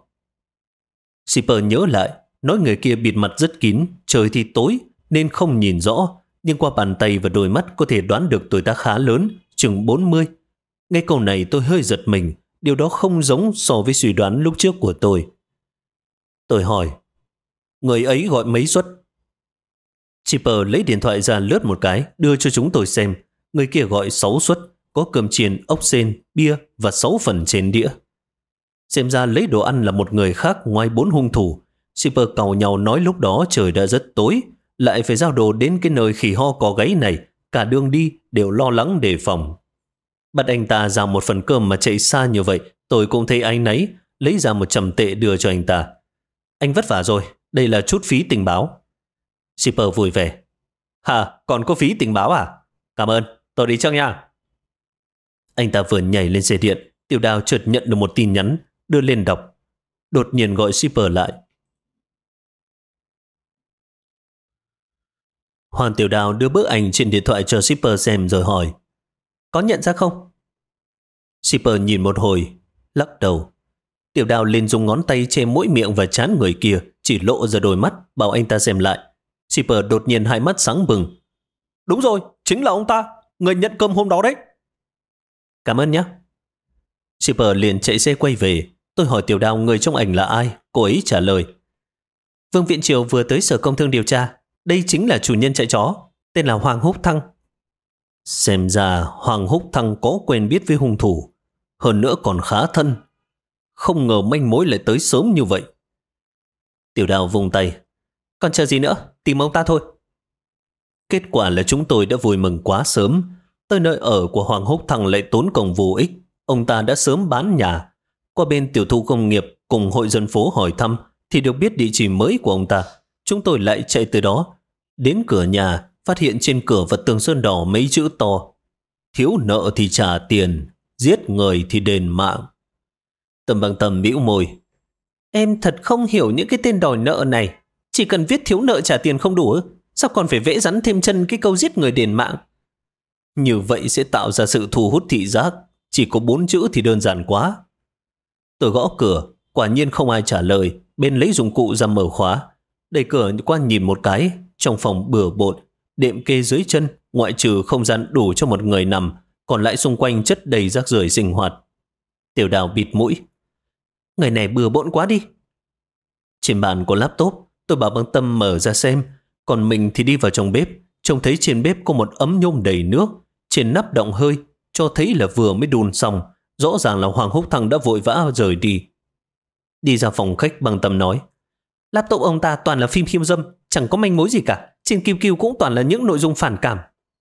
Shipper nhớ lại, nói người kia bịt mặt rất kín, trời thì tối nên không nhìn rõ, nhưng qua bàn tay và đôi mắt có thể đoán được tuổi tác khá lớn, chừng 40. Nghe câu này tôi hơi giật mình, điều đó không giống so với suy đoán lúc trước của tôi. Tôi hỏi, người ấy gọi mấy suất? Shipper lấy điện thoại ra lướt một cái, đưa cho chúng tôi xem. Người kia gọi 6 suất, có cơm chiên, ốc sên, bia và 6 phần trên đĩa. Xem ra lấy đồ ăn là một người khác ngoài 4 hung thủ. Shipper càu nhau nói lúc đó trời đã rất tối, lại phải giao đồ đến cái nơi khỉ ho có gáy này, cả đường đi đều lo lắng đề phòng. Bắt anh ta giao một phần cơm mà chạy xa như vậy, tôi cũng thấy áy náy, lấy ra 100 tệ đưa cho anh ta. Anh vất vả rồi, đây là chút phí tình báo. Shipper vui vẻ. Hả, còn có phí tình báo à? Cảm ơn, tôi đi trước nha. Anh ta vừa nhảy lên xe điện, Tiểu Đào chợt nhận được một tin nhắn, đưa lên đọc. Đột nhiên gọi shipper lại. Hoàng Tiểu Đào đưa bức ảnh trên điện thoại cho shipper xem rồi hỏi, có nhận ra không? Shipper nhìn một hồi, lắc đầu. Tiểu Đào liền dùng ngón tay che mũi miệng và trán người kia, chỉ lộ ra đôi mắt, bảo anh ta xem lại. Shipper đột nhiên hai mắt sáng bừng. Đúng rồi, chính là ông ta, người nhận cơm hôm đó đấy. Cảm ơn nhé. Shipper liền chạy xe quay về. Tôi hỏi Tiểu Đào người trong ảnh là ai, cô ấy trả lời. Vương Viện Triều vừa tới Sở Công Thương điều tra, đây chính là chủ nhân chạy chó, tên là Hoàng Húc Thăng. Xem ra Hoàng Húc Thăng có quen biết với hung thủ, hơn nữa còn khá thân. Không ngờ manh mối lại tới sớm như vậy. Tiểu Đào vùng tay. Còn chờ gì nữa, tìm ông ta thôi. Kết quả là chúng tôi đã vui mừng quá sớm. Tới nơi ở của Hoàng Húc Thăng lại tốn công vô ích. Ông ta đã sớm bán nhà. Qua bên tiểu thu công nghiệp cùng hội dân phố hỏi thăm thì được biết địa chỉ mới của ông ta. Chúng tôi lại chạy từ đó. Đến cửa nhà, phát hiện trên cửa và tường sơn đỏ mấy chữ to. Thiếu nợ thì trả tiền, giết người thì đền mạng. Tầm Bằng Tầm bĩu môi. Em thật không hiểu những cái tên đòi nợ này. Chỉ cần viết thiếu nợ trả tiền không đủ, sao còn phải vẽ rắn thêm chân cái câu giết người đền mạng? Như vậy sẽ tạo ra sự thu hút thị giác. Chỉ có 4 chữ thì đơn giản quá. Tôi gõ cửa, quả nhiên không ai trả lời. Bên lấy dụng cụ ra mở khóa. Đẩy cửa qua nhìn một cái, trong phòng bừa bộn, đệm kê dưới chân, ngoại trừ không gian đủ cho một người nằm, còn lại xung quanh chất đầy rác rưởi sinh hoạt. Tiểu Đào bịt mũi. Người này bừa bộn quá đi. Trên bàn có laptop, tôi bảo Bằng Tâm mở ra xem, còn mình thì đi vào trong bếp, trông thấy trên bếp có một ấm nhôm đầy nước, trên nắp động hơi, cho thấy là vừa mới đun xong, rõ ràng là Hoàng Húc Thăng đã vội vã rời đi. Đi ra phòng khách, Bằng Tâm nói, laptop ông ta toàn là phim khiêu dâm, chẳng có manh mối gì cả, trên QQ cũng toàn là những nội dung phản cảm.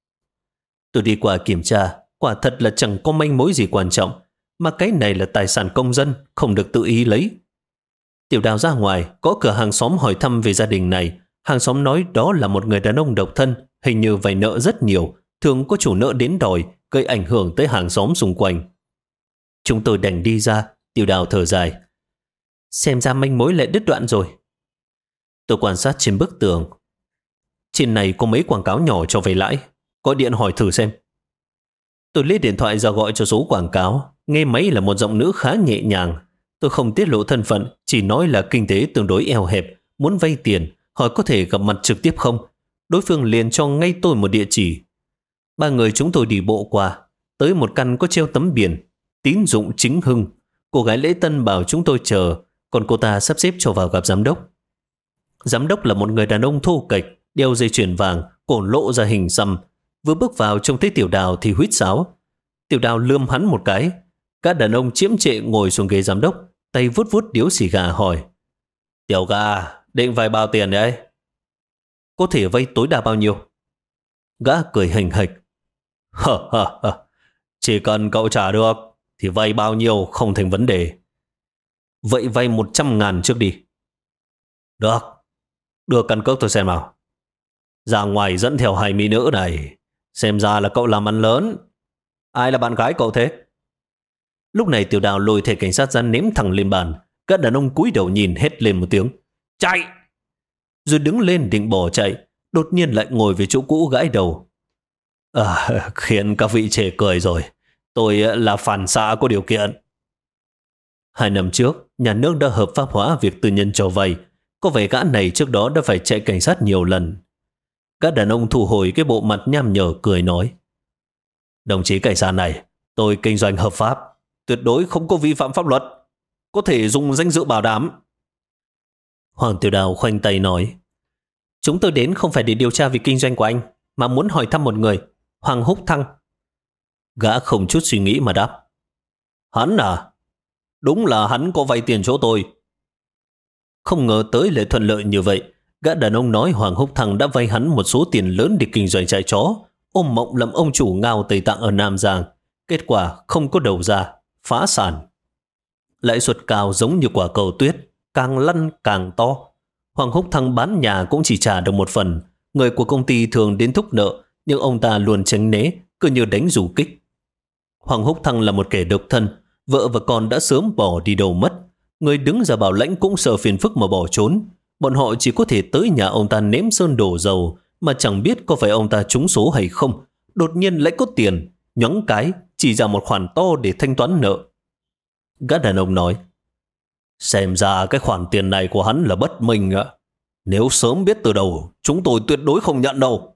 Tôi đi qua kiểm tra, quả thật là chẳng có manh mối gì quan trọng, mà cái này là tài sản công dân, không được tự ý lấy. Tiểu Đào ra ngoài, có cửa hàng xóm hỏi thăm về gia đình này. Hàng xóm nói đó là một người đàn ông độc thân, hình như vay nợ rất nhiều, thường có chủ nợ đến đòi, gây ảnh hưởng tới hàng xóm xung quanh. Chúng tôi đành đi ra, Tiểu Đào thở dài. Xem ra manh mối lại đứt đoạn rồi. Tôi quan sát trên bức tường. Trên này có mấy quảng cáo nhỏ cho vay lãi, gọi điện hỏi thử xem. Tôi lấy điện thoại ra gọi cho số quảng cáo, nghe máy là một giọng nữ khá nhẹ nhàng. Tôi không tiết lộ thân phận, chỉ nói là kinh tế tương đối eo hẹp, muốn vay tiền, hỏi có thể gặp mặt trực tiếp không. Đối phương liền cho ngay tôi một địa chỉ. 3 người chúng tôi đi bộ qua, tới một căn có treo tấm biển tín dụng Chính Hưng. Cô gái lễ tân bảo chúng tôi chờ, còn cô ta sắp xếp cho vào gặp giám đốc. Giám đốc là một người đàn ông thô kệch, đeo dây chuyền vàng, cổ lộ ra hình xăm. Vừa bước vào trông thấy Tiểu Đào thì huýt sáo. Tiểu Đào lườm hắn một cái. Các đàn ông chiếm trệ ngồi xuống ghế giám đốc, tay vuốt vuốt điếu xì gà hỏi: Tiểu gà, định vay bao tiền đấy? Có thể vay tối đa bao nhiêu? Gã cười hành hạch: Chỉ cần cậu trả được thì vay bao nhiêu không thành vấn đề. Vậy vay 100.000 trước đi. Được, đưa căn cước tôi xem nào. Ra ngoài dẫn theo 2 mỹ nữ này, xem ra là cậu làm ăn lớn. Ai là bạn gái cậu thế? Lúc này Tiểu Đào lôi thẻ cảnh sát ra ném thẳng lên bàn. Các đàn ông cúi đầu nhìn, hét lên một tiếng: Chạy! Rồi đứng lên định bỏ chạy, đột nhiên lại ngồi về chỗ cũ gãi đầu. Khiến các vị chê cười rồi. Tôi là phản xạ có điều kiện. 2 năm trước, nhà nước đã hợp pháp hóa việc tư nhân cho vay. Có vẻ gã này trước đó đã phải chạy cảnh sát nhiều lần. Các đàn ông thu hồi cái bộ mặt nham nhở cười nói: Đồng chí cảnh sát này, tôi kinh doanh hợp pháp, tuyệt đối không có vi phạm pháp luật, có thể dùng danh dự bảo đảm. Hoàng Tiểu Đào khoanh tay nói: Chúng tôi đến không phải để điều tra việc kinh doanh của anh, mà muốn hỏi thăm một người, Hoàng Húc Thăng. Gã không chút suy nghĩ mà đáp: Hắn à? Đúng là hắn có vay tiền chỗ tôi. Không ngờ tới lại thuận lợi như vậy. Gã đàn ông nói Hoàng Húc Thăng đã vay hắn một số tiền lớn để kinh doanh trại chó, ôm mộng làm ông chủ ngao Tây Tạng ở Nam Giang. Kết quả không có đầu ra, phá sản. Lãi suất cao giống như quả cầu tuyết, càng lăn càng to. Hoàng Húc Thăng bán nhà cũng chỉ trả được một phần. Người của công ty thường đến thúc nợ, nhưng ông ta luôn tránh né, cứ như đánh dù kích. Hoàng Húc Thăng là một kẻ độc thân, vợ và con đã sớm bỏ đi đâu mất. Người đứng ra bảo lãnh cũng sợ phiền phức mà bỏ trốn. Bọn họ chỉ có thể tới nhà ông ta ném sơn đổ dầu, mà chẳng biết có phải ông ta trúng số hay không. Đột nhiên lại có tiền, nhoáng cái chỉ ra một khoản to để thanh toán nợ. Gã đàn ông nói: Xem ra cái khoản tiền này của hắn là bất minh ạ. Nếu sớm biết từ đầu, chúng tôi tuyệt đối không nhận đâu.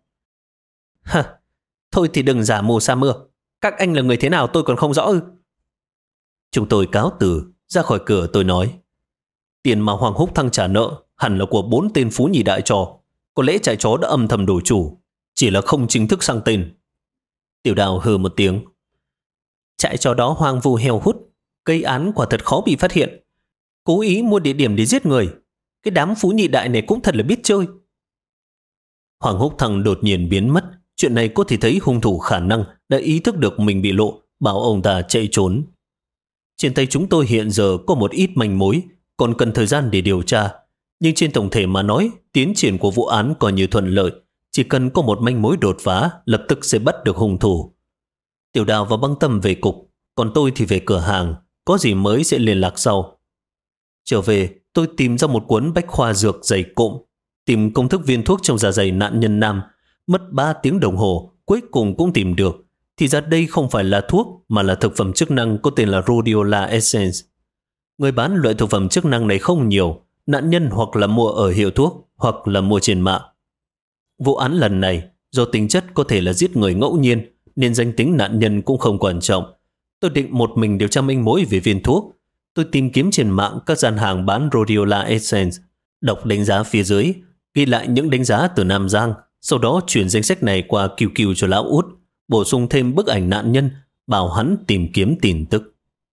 Thôi thì đừng giả mù sa mưa. Các anh là người thế nào tôi còn không rõ ư? Chúng tôi cáo từ. Ra khỏi cửa tôi nói: Tiền mà Hoàng Húc Thăng trả nợ hẳn là của 4 tên phú nhì đại trò. Có lẽ trại chó đã âm thầm đổi chủ, chỉ là không chính thức sang tên. Tiểu Đào hừ một tiếng: Trại chó đó hoang vu heo hút, gây án quả thật khó bị phát hiện. Cố ý mua địa điểm để giết người. Cái đám phú nhị đại này cũng thật là biết chơi. Hoàng Húc Thăng đột nhiên biến mất. Chuyện này có thể thấy hung thủ khả năng đã ý thức được mình bị lộ, bảo ông ta chạy trốn. Trên tay chúng tôi hiện giờ có một ít manh mối, còn cần thời gian để điều tra. Nhưng trên tổng thể mà nói, tiến triển của vụ án coi như thuận lợi. Chỉ cần có một manh mối đột phá, lập tức sẽ bắt được hung thủ. Tiểu Đào và Băng Tâm về cục, còn tôi thì về cửa hàng. Có gì mới sẽ liên lạc sau. Trở về, tôi tìm ra một cuốn bách khoa dược dày cộm, tìm công thức viên thuốc trong dạ dày nạn nhân nam. Mất 3 tiếng đồng hồ, cuối cùng cũng tìm được. Thì ra đây không phải là thuốc, mà là thực phẩm chức năng có tên là Rhodiola Essence. Người bán loại thực phẩm chức năng này không nhiều. Nạn nhân hoặc là mua ở hiệu thuốc, hoặc là mua trên mạng. Vụ án lần này, do tính chất có thể là giết người ngẫu nhiên, nên danh tính nạn nhân cũng không quan trọng. Tôi định một mình điều tra manh mối về viên thuốc. Tôi tìm kiếm trên mạng các gian hàng bán Rhodiola Essence, đọc đánh giá phía dưới, ghi lại những đánh giá từ Nam Giang, sau đó chuyển danh sách này qua QQ cho lão út, bổ sung thêm bức ảnh nạn nhân, bảo hắn tìm kiếm tin tức.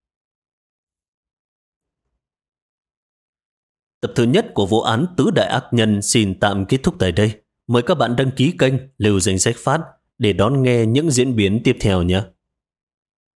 Tập thứ nhất của vụ án Tứ Đại Ác Nhân xin tạm kết thúc tại đây. Mời các bạn đăng ký kênh, lưu danh sách phát để đón nghe những diễn biến tiếp theo nhé.